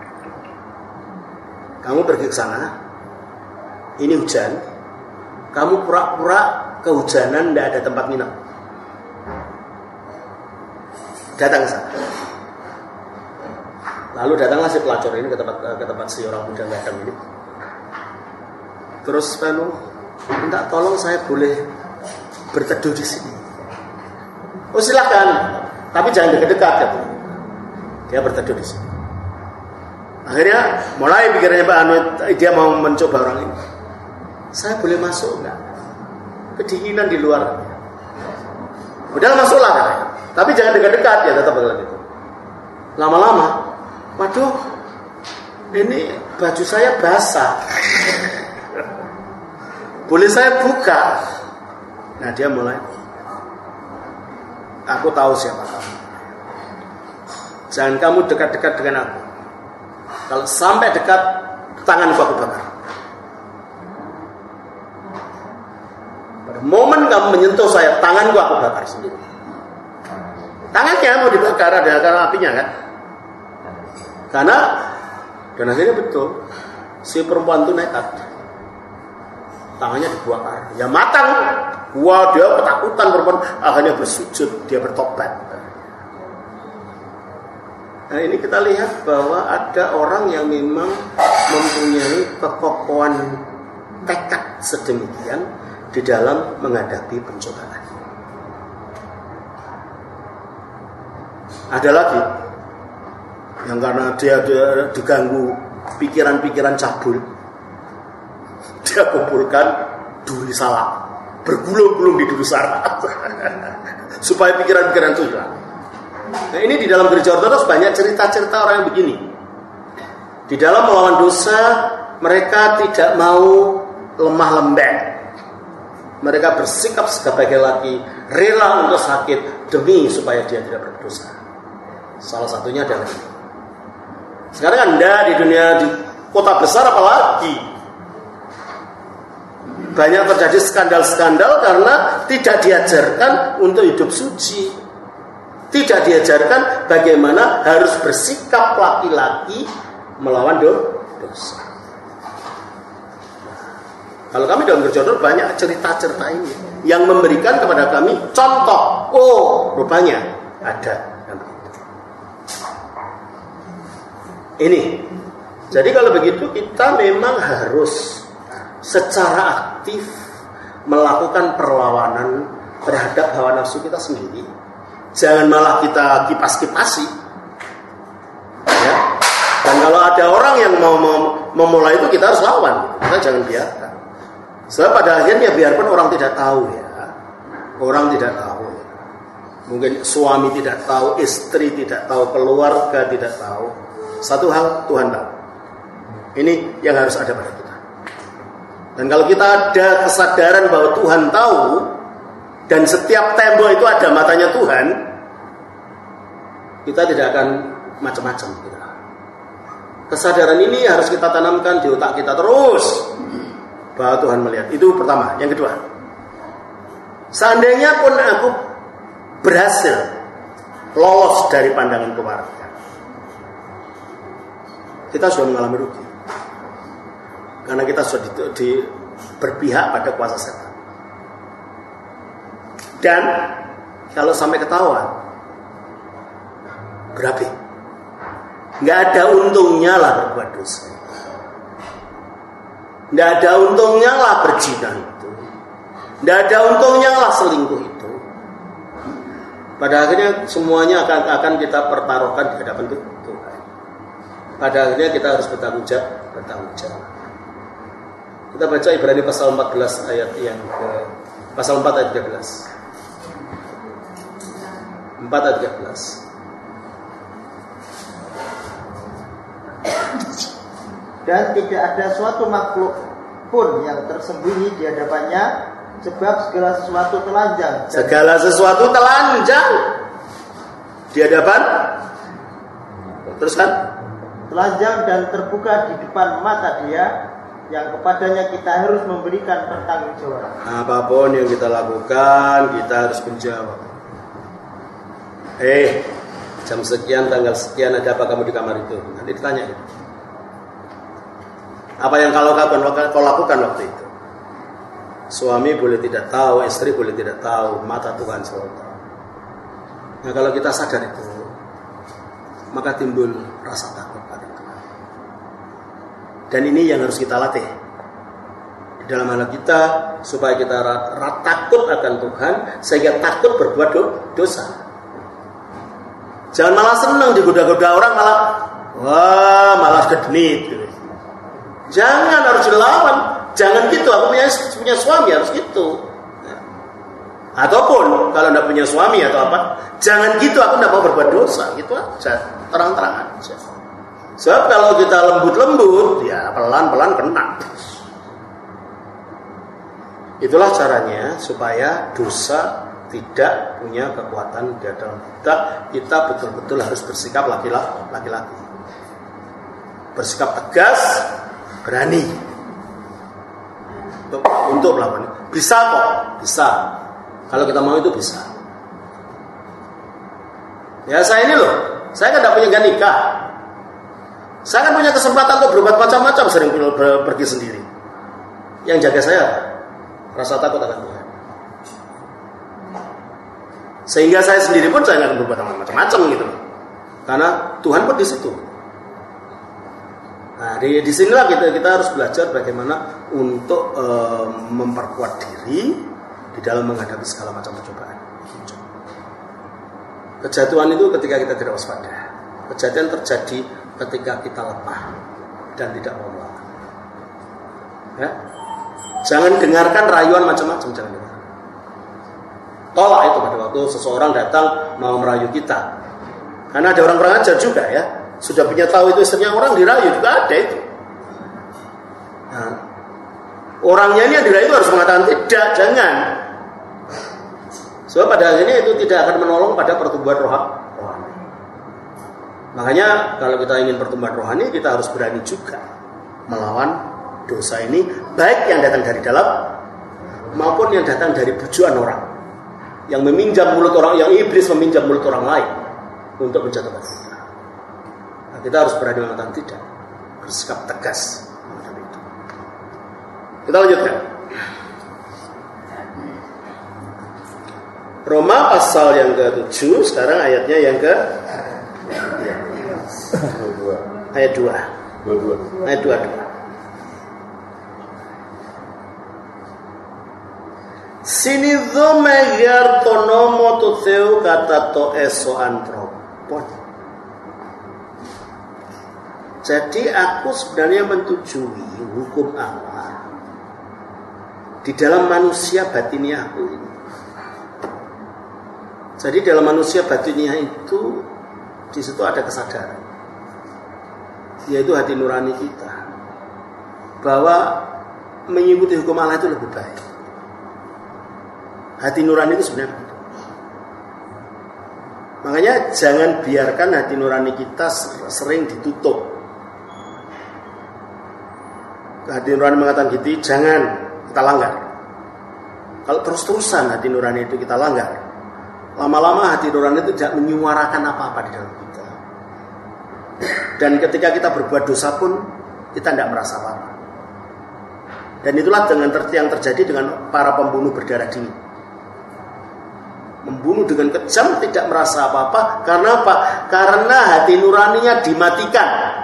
Kamu pergi ke sana, ini hujan, kamu pura-pura kehujanan, tidak ada tempat minum. Datang ke sana. Lalu datanglah si pelacur ini ke tempat ke tempat si orang muda gadang ini. Terus lalu minta tolong, saya boleh berteduh di sini. Oh silakan, tapi jangan dekat-dekat ya. Dia berteduh di sini. Akhirnya mulai pikirannya Pak Anu, dia mau mencoba orang ini. Saya boleh masuk enggak? Kedinginan di luar. Udah masuklah katanya. Tapi jangan dekat-dekat ya, tetap begitu. Lama-lama, waduh, ini baju saya basah. Boleh saya buka? Nah dia mulai, aku tahu siapa kamu. Jangan kamu dekat-dekat dengan aku. Kalau sampai dekat, tanganku aku bakar. Pada momen kamu menyentuh saya, tanganku aku bakar sendiri. Tangannya mau dibakar, ada karena apinya kan? Karena dan akhirnya betul, si perempuan itu nekat, tangannya dibakar. Ya matang, wah dia ketakutan perempuan, akhirnya bersujud, dia bertobat. Nah ini kita lihat bahwa ada orang yang memang mempunyai kekokohan tekad sedemikian di dalam menghadapi pencobaan. Ada lagi yang karena dia, dia diganggu pikiran-pikiran cabul, dia kumpulkan duri salak, bergulung-gulung di duri salak supaya pikiran-pikiran itu hilang. Nah ini di dalam gereja Ortodoks banyak cerita-cerita orang yang begini. Di dalam melawan dosa, mereka tidak mau lemah lembek. Mereka bersikap sebagai laki, rela untuk sakit demi supaya dia tidak berdosa. Salah satunya adalah ini. Sekarang Anda di dunia, di kota besar apalagi, banyak terjadi skandal-skandal karena tidak diajarkan untuk hidup suci. Tidak diajarkan bagaimana harus bersikap laki-laki melawan dosa. Kalau kami dalam gereja Ortodoks banyak cerita-cerita ini yang memberikan kepada kami contoh. Oh, rupanya ada. Ini. Jadi kalau begitu kita memang harus secara aktif melakukan perlawanan terhadap hawa nafsu kita sendiri. Jangan malah kita kipas-kipasi. Ya. Dan kalau ada orang yang mau memulai itu kita harus lawan. Kita jangan biarkan. Sebab pada akhirnya biarpun orang tidak tahu ya. Orang tidak tahu. Ya. Mungkin suami tidak tahu, istri tidak tahu, keluarga tidak tahu. Satu hal Tuhan tahu. Ini yang harus ada pada kita. Dan kalau kita ada kesadaran bahwa Tuhan tahu, dan setiap tembok itu ada matanya Tuhan, kita tidak akan macam-macam. Kesadaran ini harus kita tanamkan di otak kita terus, bahwa Tuhan melihat. Itu pertama. Yang kedua, seandainya pun aku berhasil lolos dari pandangan keluarga, kita sudah mengalami rugi, karena kita sudah di, di, berpihak pada kuasa setan. Dan kalau sampai ketahuan, berapi, nggak ada untungnya lah berbuat dosa, nggak ada untungnya lah berzina itu, nggak ada untungnya lah selingkuh itu. Pada akhirnya semuanya akan akan kita pertaruhkan di hadapan Tuhan. Pada akhirnya kita harus bertanggung jawab, bertanggung jawab. Kita baca Ibrani pasal empat belas ayat yang ke pasal empat ayat tiga belas. empat ayat tiga belas. Dan tidak ada suatu makhluk pun yang tersembunyi di hadapannya, sebab segala sesuatu telanjang. Segala sesuatu telanjang di hadapan. Terus kan? Telanjang dan terbuka di depan mata Dia, yang kepadanya kita harus memberikan pertanggungjawaban. Apapun yang kita lakukan, kita harus menjawab. Eh, jam sekian, tanggal sekian, ada apa kamu di kamar itu? Nanti ditanya gitu. Apa yang kau lakukan, kau lakukan waktu itu? Suami boleh tidak tahu, istri boleh tidak tahu, mata Tuhan selalu tahu. Nah kalau kita sadar itu, maka timbul rasa takut pada Tuhan. Dan ini yang harus kita latih di dalam hal kita, supaya kita rat, rat, takut akan Tuhan, sehingga takut berbuat do, dosa. Jangan malah senang digoda-goda orang, malah wah malah genit gitu. Jangan, harus dilawan. Jangan gitu, aku punya, punya suami harus gitu. Ataupun kalau tidak punya suami atau apa, jangan gitu, aku tidak mau berbuat dosa. Gitu aja, terang-terang aja. Sebab kalau kita lembut-lembut, ya pelan-pelan kena. Itulah caranya supaya dosa tidak punya kekuatan di dalam kita. Kita betul-betul harus bersikap laki-laki. Bersikap tegas, berani untuk, untuk melawan. Bisa kok, bisa. Kalau kita mau itu bisa. Ya saya ini loh, saya kan tidak punya gak nikah. Saya kan punya kesempatan untuk berbuat macam-macam, sering pergi sendiri. Yang jaga saya rasa takut akan Tuhan. Sehingga saya sendiri pun saya nggak akan berbuat macam-macam gitu loh. Karena Tuhan pun di situ. Nah, di, di sinilah kita kita harus belajar bagaimana untuk e, memperkuat diri di dalam menghadapi segala macam percobaan. Kejatuhan itu ketika kita tidak waspada. Kejatuhan terjadi ketika kita lemah dan tidak mau melawan. Ya? Jangan dengarkan rayuan macam-macam, jangan dengar. Tolak itu pada waktu seseorang datang mau merayu kita. Karena ada orang-orang ajar juga ya. Sudah punya tahu itu istrinya orang dirayu juga ada itu. Nah, orangnya ini yang dirayu itu harus mengatakan tidak, jangan. Sebab pada akhirnya itu tidak akan menolong pada pertumbuhan rohani. Makanya kalau kita ingin pertumbuhan rohani, kita harus berani juga melawan dosa ini, baik yang datang dari dalam maupun yang datang dari bujukan orang, yang meminjam mulut orang, yang iblis meminjam mulut orang lain untuk menjatuhkan kita. Nah, kita harus berani mengatakan tidak, bersikap tegas menghadapi itu. Kita lanjutkan. Roma pasal yang ketujuh, sekarang ayatnya yang ke ya. ayat dua. Ayat dua. Sinidho megar tonomo tutheu kata to eso antropon. Jadi aku sebenarnya menyetujui hukum Allah di dalam manusia batiniah aku ini. Jadi dalam manusia batiniah itu di situ ada kesadaran, yaitu hati nurani kita, bahwa mengikuti hukum Allah itu lebih baik. Hati nurani itu sebenarnya begitu. Makanya jangan biarkan hati nurani kita sering ditutup. Hati nurani mengatakan gitu, jangan kita langgar. Kalau terus-terusan hati nurani itu kita langgar, lama-lama hati nurani itu tidak menyuarakan apa-apa di dalam kita. Dan ketika kita berbuat dosa pun kita tidak merasa apa-apa. Dan itulah dengan ter- yang terjadi dengan para pembunuh berdarah dingin. Membunuh dengan kejam tidak merasa apa-apa. Karena apa? Karena hati nuraninya dimatikan.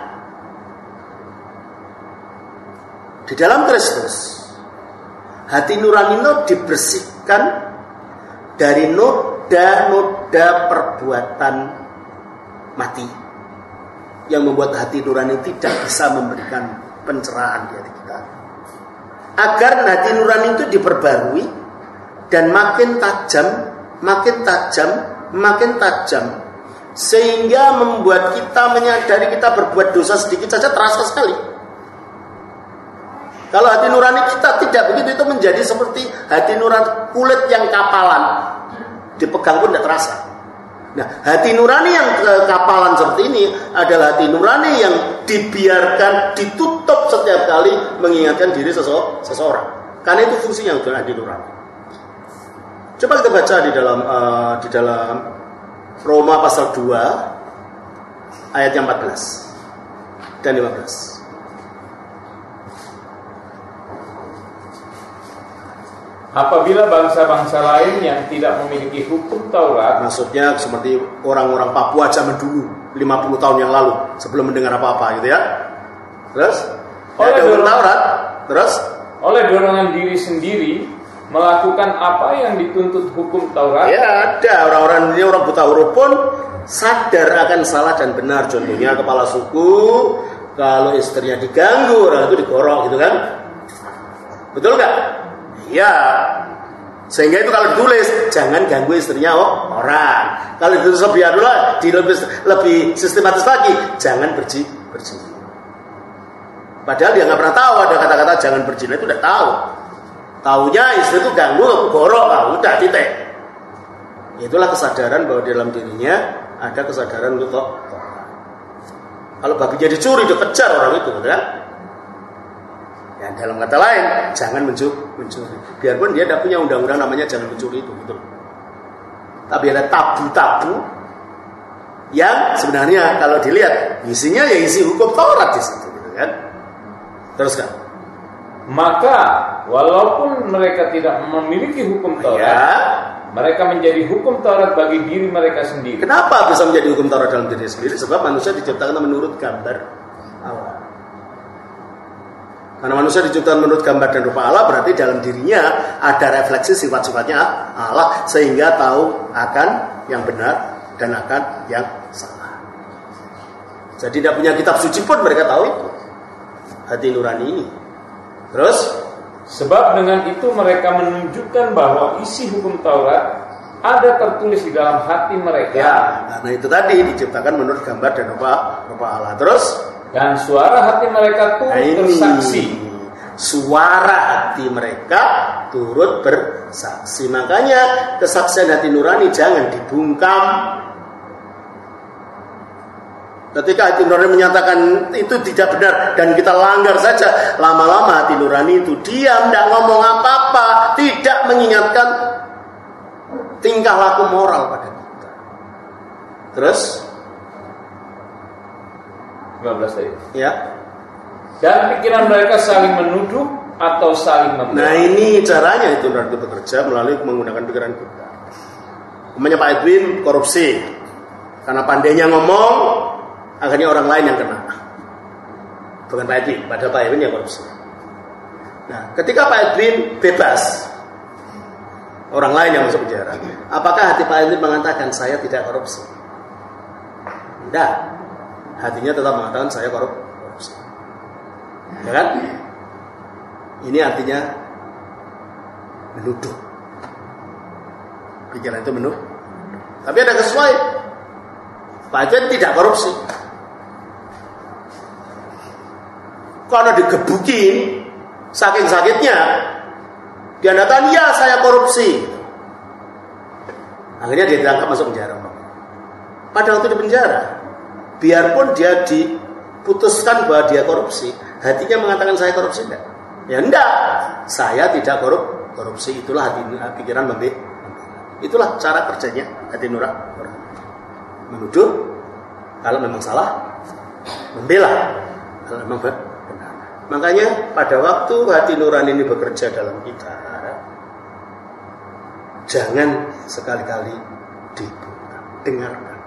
Di dalam Kristus, hati nurani itu dibersihkan dari noda-noda perbuatan mati yang membuat hati nurani tidak bisa memberikan pencerahan di hati kita. Agar hati nurani itu diperbarui dan makin tajam, makin tajam, makin tajam, sehingga membuat kita menyadari kita berbuat dosa sedikit saja terasa sekali. Kalau hati nurani kita tidak begitu, itu menjadi seperti hati nurani kulit yang kapalan, dipegang pun tidak terasa. Nah, hati nurani yang kapalan seperti ini adalah hati nurani yang dibiarkan ditutup setiap kali mengingatkan diri sese- seseorang. Karena itu fungsinya untuk hati nurani. Coba kita baca di dalam uh, di dalam Roma pasal dua ayat yang empat belas dan lima belas. Apabila bangsa-bangsa lain yang tidak memiliki hukum Taurat, maksudnya seperti orang-orang Papua zaman dulu lima puluh tahun yang lalu sebelum mendengar apa-apa gitu ya. Terus oleh hukum Taurat, terus oleh dorongan diri sendiri melakukan apa yang dituntut hukum Taurat. Ya ada orang-orang ini, orang buta huruf pun sadar akan salah dan benar. Contohnya kepala suku, kalau istrinya diganggu, orang itu digorok gitu kan. Betul nggak? Ya, sehingga itu kalau ditulis jangan ganggu istrinya oh, orang. Kalau ditulis lebih dulu, di lebih, lebih sistematis lagi, jangan berji, berzina. Padahal dia nggak pernah tahu ada kata-kata jangan berzina, itu udah tahu. Taunya istri itu ganggu, gorok, ah, udah titik. Itulah kesadaran bahwa di dalam dirinya ada kesadaran untuk tok. Kalau babinya dicuri, dia kejar orang itu, kan? Ya, dalam kata lain, jangan mencuri. Biarpun dia tidak punya undang-undang namanya jangan mencuri itu, gitu. Tapi ada tabu-tabu yang sebenarnya kalau dilihat isinya ya isi hukum Taurat di situ, gitu kan? Teruskan. Maka walaupun mereka tidak memiliki hukum Taurat, ya. mereka menjadi hukum Taurat bagi diri mereka sendiri. Kenapa bisa menjadi hukum Taurat dalam diri sendiri? Sebab manusia diciptakan menurut gambar Allah. Karena manusia diciptakan menurut gambar dan rupa Allah, berarti dalam dirinya ada refleksi sifat-sifatnya Allah, sehingga tahu akan yang benar dan akan yang salah. Jadi tidak punya kitab suci pun mereka tahu itu. Hati nurani ini. Terus, sebab dengan itu mereka menunjukkan bahwa isi hukum Taurat ada tertulis di dalam hati mereka. Ya, karena itu tadi diciptakan menurut gambar dan rupa, rupa Allah. Terus, dan suara hati mereka turut nah bersaksi. Suara hati mereka turut bersaksi. Makanya kesaksian hati nurani jangan dibungkam. Ketika hati nurani menyatakan itu tidak benar dan kita langgar saja, lama-lama hati nurani itu diam, tidak ngomong apa-apa, tidak mengingatkan tingkah laku moral pada kita. Terus lima belas tadi. Ya. Dan pikiran mereka saling menuduh atau saling membela. Nah ini caranya itu nurani bekerja melalui menggunakan pikiran kita. Namanya Pak Edwin korupsi karena pandainya ngomong, akhirnya orang lain yang kena. Bukan Pak Edwin, pada Pak Edwin yang korupsi. Nah, ketika Pak Edwin bebas, orang lain yang masuk penjara. Apakah hati Pak Edwin mengatakan saya tidak korupsi? Tidak. Hatinya tetap mengatakan saya korupsi. Ya kan? Ini artinya menuduh. Pikiran itu menuduh. Tapi ada sesuai. Pak Edwin tidak korupsi. Karena digebukin saking sakitnya, dia katakan ya saya korupsi. Akhirnya dia ditangkap masuk penjara. Pada waktu di penjara, biarpun dia diputuskan bahwa dia korupsi, hatinya mengatakan saya korupsi enggak? Ya enggak, saya tidak korup korupsi. Itulah hati pikiran membela. Itulah cara kerjanya hati nurani. Menuduh kalau memang salah, membela kalau memang benar. Makanya pada waktu hati nurani ini bekerja dalam kita, jangan sekali-kali dibuka, dengarkan.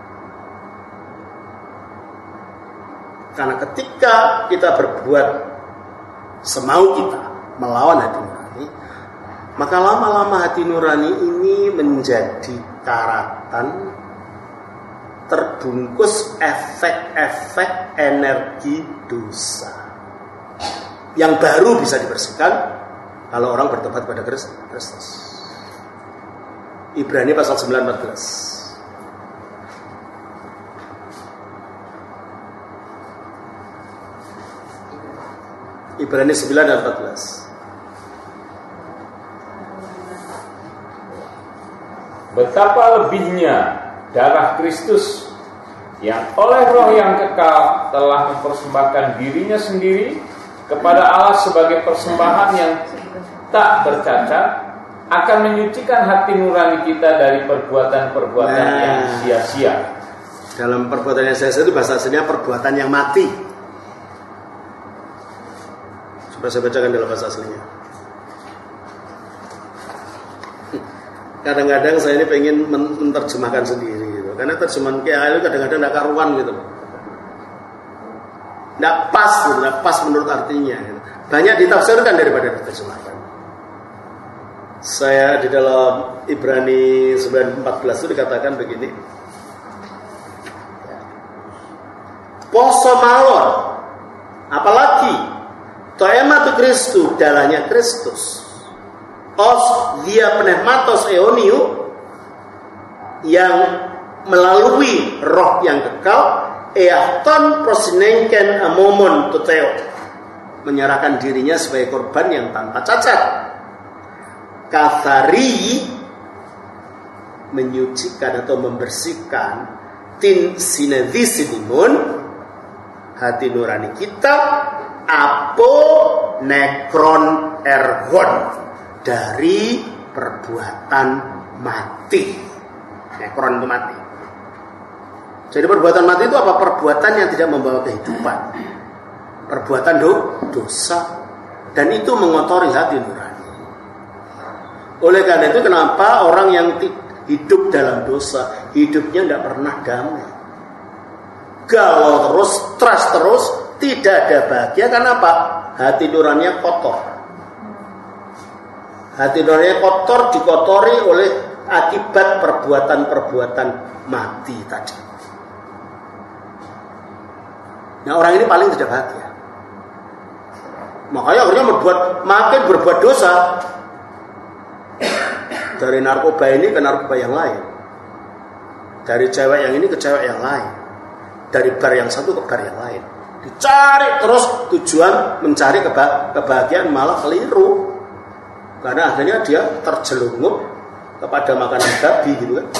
Karena ketika kita berbuat semau kita melawan hati nurani, maka lama-lama hati nurani ini menjadi karatan terbungkus efek-efek energi dosa yang baru bisa dibersihkan kalau orang bertobat pada Kristus. Ibrani pasal sembilan empat belas. Ibrani sembilan dan empat belas. Betapa lebihnya darah Kristus yang oleh roh yang kekal telah mempersembahkan dirinya sendiri kepada Allah sebagai persembahan yang tak bercacat, akan menyucikan hati nurani kita dari perbuatan-perbuatan nah, yang sia-sia. Dalam perbuatan yang sia-sia itu bahasa aslinya perbuatan yang mati. Coba saya bacakan dalam bahasa aslinya. Kadang-kadang saya ini pengen menerjemahkan sendiri gitu. Karena terjemahan K A itu kadang-kadang tidak karuan gitu. Tidak pas, tidak pas menurut artinya. Gitu. Banyak ditafsirkan daripada diterjemahkan. Saya di dalam Ibrani sembilan empat belas itu dikatakan begini. Poso malon, apalagi toema tu Kristu, darahnya Kristus. Os dia pneumatos eoniu, yang melalui roh yang kekal, eaton prosinengken amomon tuteo, menyerahkan dirinya sebagai korban yang tanpa cacat. Kathari, menyucikan atau membersihkan tin sinedisinimun, hati nurani kita, apo nekron ergon, dari perbuatan mati. Nekron itu mati. Jadi perbuatan mati itu apa? Perbuatan yang tidak membawa kehidupan, perbuatan do, dosa, dan itu mengotori hati nurani. Oleh karena itu kenapa orang yang hidup dalam dosa, hidupnya tidak pernah damai. Galau terus, stres terus, tidak ada bahagia. Kenapa? Hati nuraninya kotor. Hati nuraninya kotor, dikotori oleh akibat perbuatan-perbuatan mati tadi. Nah, orang ini paling tidak bahagia. Makanya akhirnya berbuat, makin berbuat dosa. Dari narkoba ini ke narkoba yang lain. Dari cewek yang ini ke cewek yang lain. Dari bar yang satu ke bar yang lain. Dicari terus, tujuan mencari keba- kebahagiaan malah keliru. Karena akhirnya dia terjelungup kepada makanan babi gitu kan.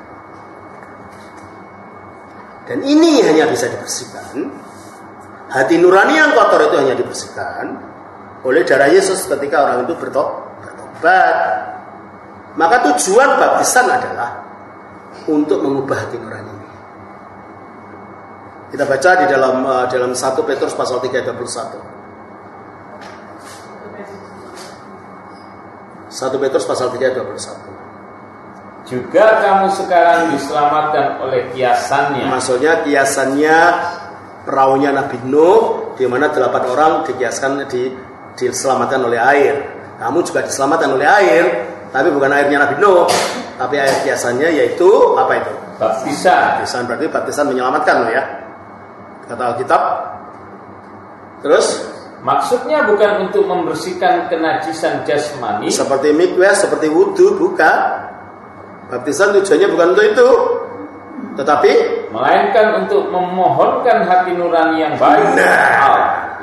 Dan ini hanya bisa dibersihkan. Hati nurani yang kotor itu hanya dibersihkan oleh darah Yesus ketika orang itu bertobat. Maka tujuan baptisan adalah untuk mengubah hati nurani ini. Kita baca di dalam uh, dalam satu Petrus pasal tiga ayat dua puluh satu. satu Petrus pasal tiga ayat dua puluh satu. Juga kamu sekarang diselamatkan oleh kiasannya. Maksudnya kiasannya perahunya Nabi Nuh, di mana delapan orang dikiaskan di, diselamatkan oleh air. Kamu juga diselamatkan oleh air, tapi bukan airnya Nabi Nuh, tapi air kiasannya yaitu apa itu? Baptisan. Baptisan berarti baptisan menyelamatkan loh ya. Kata Alkitab. Terus maksudnya bukan untuk membersihkan kenajisan jasmani. Seperti mikvah, seperti wudhu, bukan. Baptisan tujuannya bukan untuk itu, tetapi melainkan untuk memohonkan hati nurani yang baik. Nah,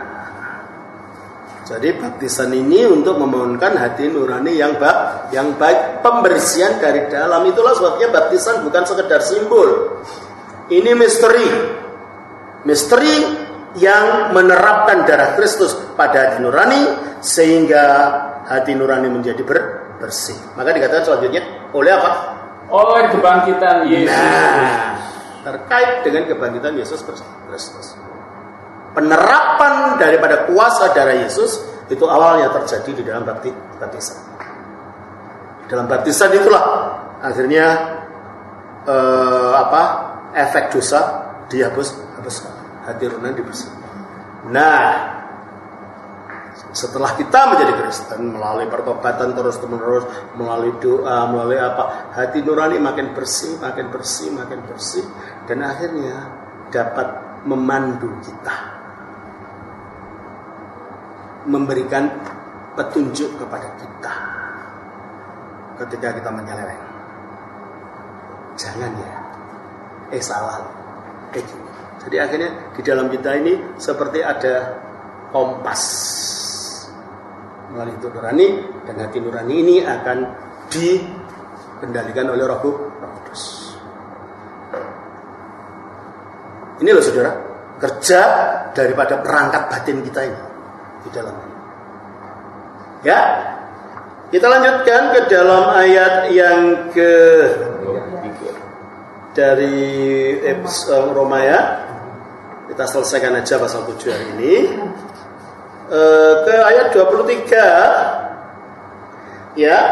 jadi baptisan ini untuk memohonkan hati nurani yang baik, yang baik, pembersihan dari dalam. Itulah sebabnya baptisan bukan sekedar simbol. Ini misteri, misteri yang menerapkan darah Kristus pada hati nurani sehingga hati nurani menjadi ber, bersih. Maka dikatakan selanjutnya oleh apa? Oleh kebangkitan Yesus. Nah, terkait dengan kebangkitan Yesus Kristus. Penerapan daripada kuasa darah Yesus itu awalnya terjadi di dalam baptisan. Di dalam baptisan itulah akhirnya eh, apa? Efek dosa dihapus, hapus, hati nurani dibersihkan. Nah, setelah kita menjadi Kristen melalui pertobatan terus-menerus, melalui doa, melalui apa, hati nurani makin bersih, makin bersih, makin bersih, dan akhirnya dapat memandu kita, memberikan petunjuk kepada kita ketika kita menyeleweng. Jangan ya, eh salah, eh gini. Jadi akhirnya di dalam kita ini seperti ada kompas. Melalui itu nurani, dan hati nurani ini akan dikendalikan oleh Roh Kudus. Ini loh saudara, kerja daripada perangkat batin kita ini di dalam ini. Ya, kita lanjutkan ke dalam ayat yang ke dari Roma ya. Kita selesaikan aja pasal tujuh hari ini. E, ke ayat dua puluh tiga ya,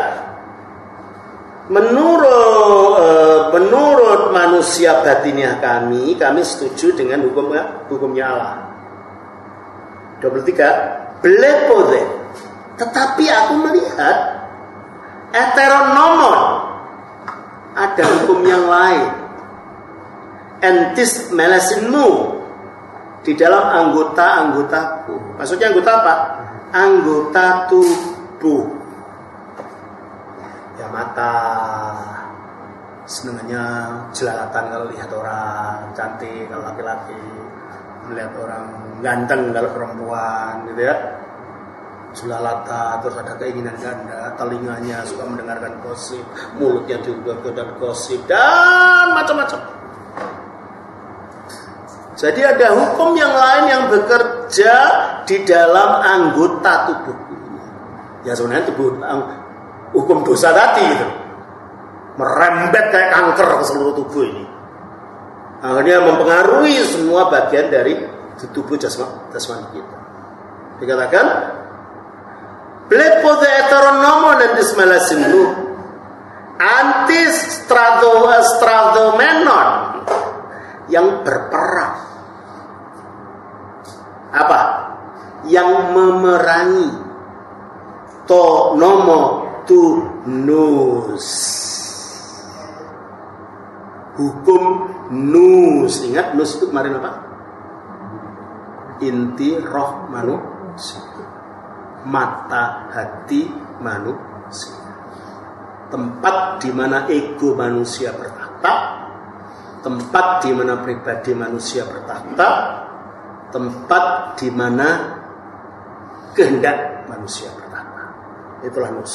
menurut e, menurut manusia batiniah kami kami setuju dengan hukumnya hukumnya Allah. dua puluh tiga Blepode, tetapi aku melihat heteronomon, ada hukum yang lain, entis melesinmu, di dalam anggota-anggotaku. Maksudnya anggota apa? Anggota tubuh. Ya mata, senangnya jelalatan kalau lihat orang cantik, kalau laki-laki melihat orang ganteng kalau perempuan, gitu ya. Jelalatan, terus ada keinginan ganda, telinganya suka mendengarkan gosip, mulutnya juga dan gosip dan macam-macam. Jadi ada hukum yang lain yang bekerja di dalam anggota tubuh ini. Ya sebenarnya tubuh hukum dosa tadi itu merembet kayak kanker ke seluruh tubuh ini. Akhirnya mempengaruhi semua bagian dari tubuh jasmani kita. Dikatakan Blepo the heteronomo dan dismelasinu. Antis strado stradomenon yang berperang. Apa? Yang memerangi. To nomo tu nus. Hukum nus. Ingat nus itu kemarin apa? Inti roh manusia. Mata hati manusia. Tempat di mana ego manusia bertahta, tempat di mana pribadi manusia bertahta, tempat di mana kehendak manusia bertahta. Itulah nus.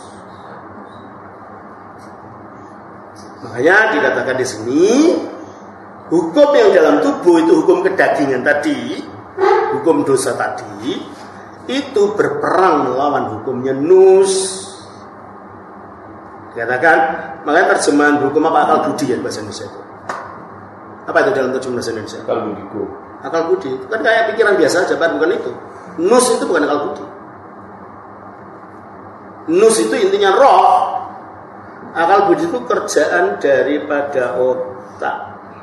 Makanya dikatakan di sini hukum yang dalam tubuh itu hukum kedagingan tadi, hukum dosa tadi, itu berperang melawan hukumnya nus. Dikatakan, makanya terjemahan hukum apa akal budi ya bahasa Indonesia itu. Apa itu dalam terjemahan bahasa Indonesia? Akal budiku. Akal budi itu kan kayak pikiran biasa aja, bukan itu. Nus itu bukan akal budi. Nus itu intinya roh. Akal budi itu kerjaan daripada otak.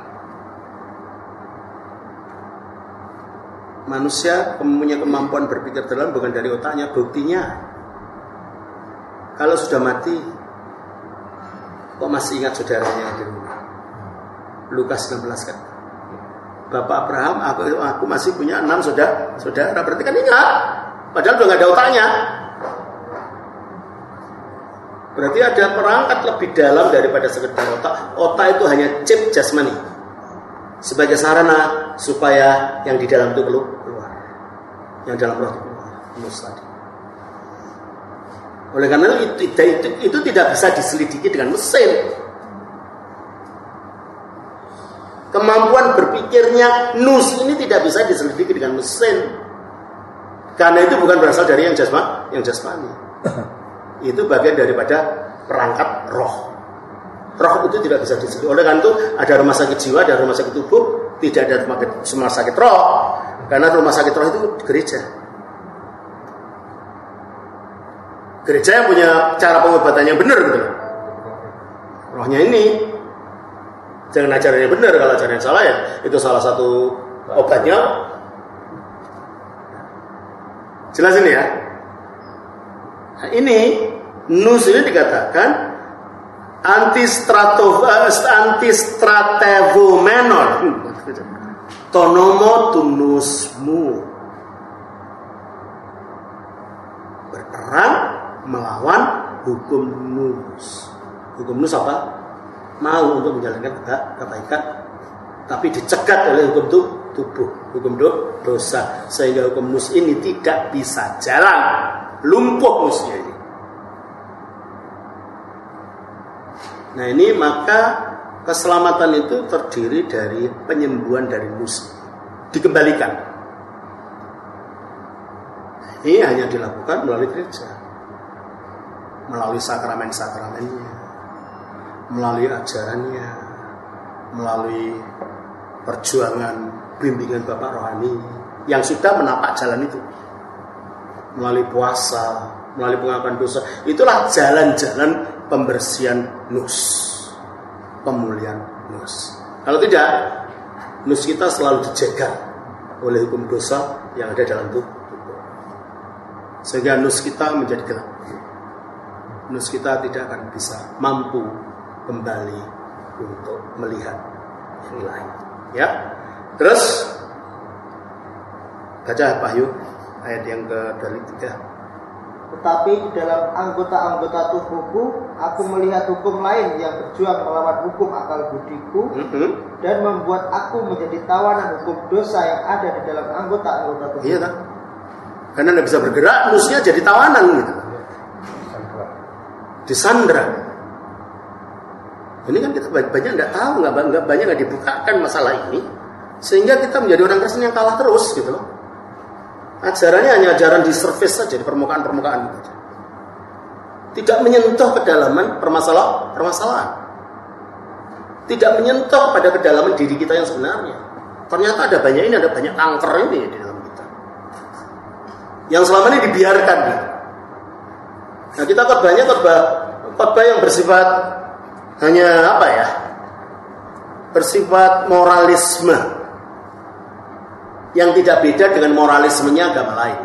Manusia punya kemampuan berpikir dalam bukan dari otaknya, buktinya. Kalau sudah mati, kok masih ingat saudaranya di rumah? Lukas enam belas kan. Bapak Abraham, aku, aku masih punya enam saudara, saudara. Berarti kan ingat. Padahal udah nggak ada otaknya. Berarti ada perangkat lebih dalam daripada sekedar otak. Otak itu hanya chip jasmani sebagai sarana supaya yang di dalam itu keluar, yang dalam roh itu keluar. Nus tadi. Oleh karena itu, itu, itu, itu tidak bisa diselidiki dengan mesin. Kemampuan berpikirnya nus ini tidak bisa diselidiki dengan mesin. Karena itu bukan berasal dari yang jasmani, yang jasmani. Itu bagian daripada perangkat roh. Roh itu tidak bisa diselidiki. Oleh karena itu ada rumah sakit jiwa, ada rumah sakit tubuh, tidak ada rumah sakit roh. Karena rumah sakit roh itu gereja. Gereja yang punya cara pengobatan yang benar gitu. Rohnya ini jangan ajarannya benar, kalau ajarannya salah ya itu salah satu obatnya. Jelas ini ya. Nah, ini nus ini dikatakan antistrato antistratevomenon tonomo tunusmu, berperang melawan hukum nus. Hukum nus apa? Mau untuk menjalankan kebaikan, tapi dicegat oleh hukum tubuh, hukum dosa, sehingga hukum nus ini tidak bisa jalan, lumpuh nusnya ini. Nah ini maka keselamatan itu terdiri dari penyembuhan dari nus, dikembalikan. Ini hanya dilakukan melalui gereja, melalui sakramen-sakramennya, melalui ajarannya, melalui perjuangan bimbingan Bapak Rohani yang sudah menapak jalan itu, melalui puasa, melalui pengakuan dosa. Itulah jalan-jalan pembersihan nus, pemulihan nus. Kalau tidak, nus kita selalu dijegal oleh hukum dosa yang ada dalam tubuh, sehingga nus kita menjadi gelap. Nus kita tidak akan bisa mampu kembali untuk melihat yang lain. Ya, terus baca Pak Yu ayat yang ke-tiga. Tetapi di dalam anggota-anggota tubuhku, aku melihat hukum lain yang berjuang melawan hukum akal budiku, mm-hmm. dan membuat aku menjadi tawanan hukum dosa yang ada di dalam anggota-anggota tubuhku. Iya kan? Karena tidak bisa bergerak, nusnya jadi tawanan gitu. Disandra. Ini kan kita banyak tidak tahu, nggak banyak nggak dibukakan masalah ini, sehingga kita menjadi orang Kristen yang kalah terus gitu loh. Ajarannya hanya ajaran di surface saja, di permukaan-permukaan saja. Tidak menyentuh kedalaman permasalahan, permasalahan. Tidak menyentuh pada kedalaman diri kita yang sebenarnya. Ternyata ada banyak ini, ada banyak kanker ini di dalam kita, yang selama ini dibiarkan gitu. Nah, kita khotbahnya khotbah khotbah yang bersifat hanya apa ya? Bersifat moralisme yang tidak beda dengan moralismenya agama lain.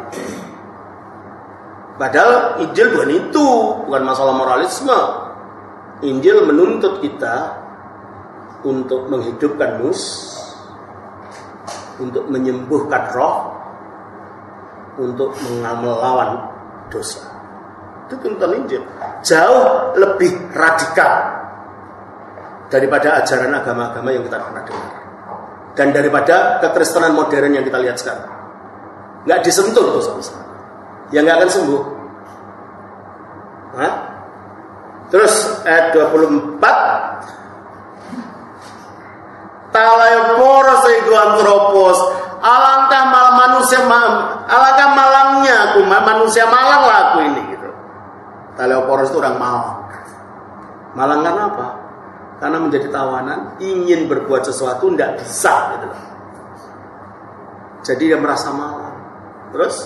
Padahal Injil bukan itu, bukan masalah moralisme. Injil menuntut kita untuk menghidupkan nus, untuk menyembuhkan roh, untuk melawan dosa. Itu tuntutan Injil. Jauh lebih radikal daripada ajaran agama-agama yang kita pernah dengar, dan daripada kekristenan modern yang kita lihat sekarang. Nggak disentuh tuh sama sekali. Ya nggak akan sembuh. Nah, terus ayat dua puluh empat, Talaeporos ego antropos, alangkah mal manusia alangkah malangnya aku, manusia malang lah aku ini gitu. Talaeporos itu orang malang. Malang karena apa? Karena menjadi tawanan, ingin berbuat sesuatu tidak bisa gitu loh. Jadi dia merasa malang. Terus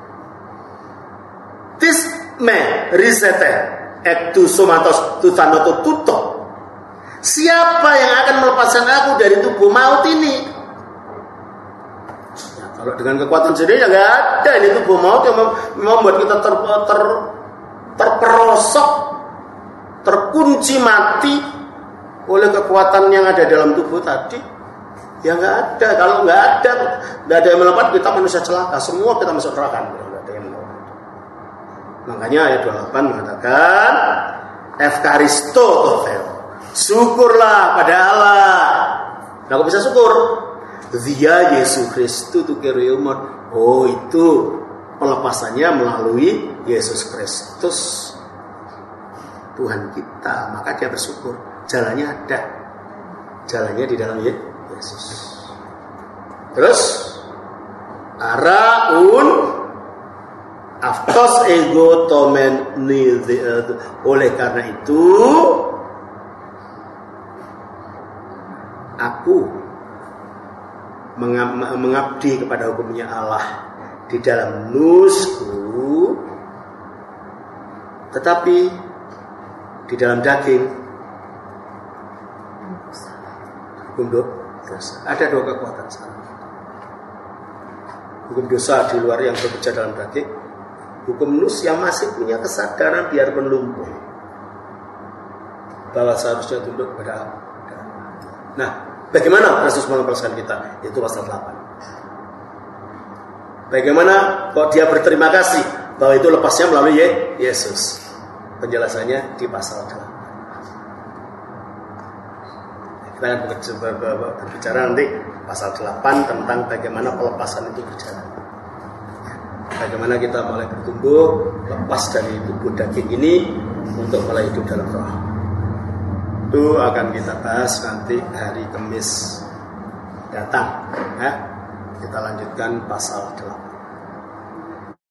tis me risete ektu somatos tutanoto tuto. Siapa yang akan melepaskan aku dari tubuh maut ini? Ya, kalau dengan kekuatan sendiri ya nggak ada ini tubuh maut yang membuat kita ter, ter, terperosok, terkunci mati oleh kekuatan yang ada dalam tubuh tadi. Ya nggak ada. Kalau nggak ada, nggak ada yang melepas, kita manusia celaka. Semua kita masuk neraka. Makanya ayat dua puluh delapan mengatakan Evkaristo Tofeo, syukurlah pada Allah. Nah, kok bisa syukur? Dia Yesus Kristus tu kiriumon. Oh, itu pelepasannya melalui Yesus Kristus Tuhan kita. Maka dia bersyukur. Jalannya ada. Jalannya di dalam Yesus. Terus araun aftos ego tomen nilde. Oleh karena itu aku mengabdi kepada hukumnya Allah di dalam nusku, tetapi di dalam daging hukum dosa. Ada dua kekuatan sekarang. Hukum dosa di luar yang bekerja dalam daging, hukum nus yang masih punya kesadaran biarpun lumpuh bahwa seharusnya tunduk kepada Allah. Nah, bagaimana Kristus melepaskan kita? Itu pasal delapan. Bagaimana kok dia berterima kasih bahwa itu lepasnya melalui Yesus? Penjelasannya di pasal delapan. Kita akan berbicara nanti pasal delapan tentang bagaimana pelepasan itu berjalan. Bagaimana kita mulai bertumbuh, lepas dari tubuh daging ini untuk mulai hidup dalam roh. Itu akan kita bahas nanti hari Kamis datang. Ya. Kita lanjutkan pasal delapan.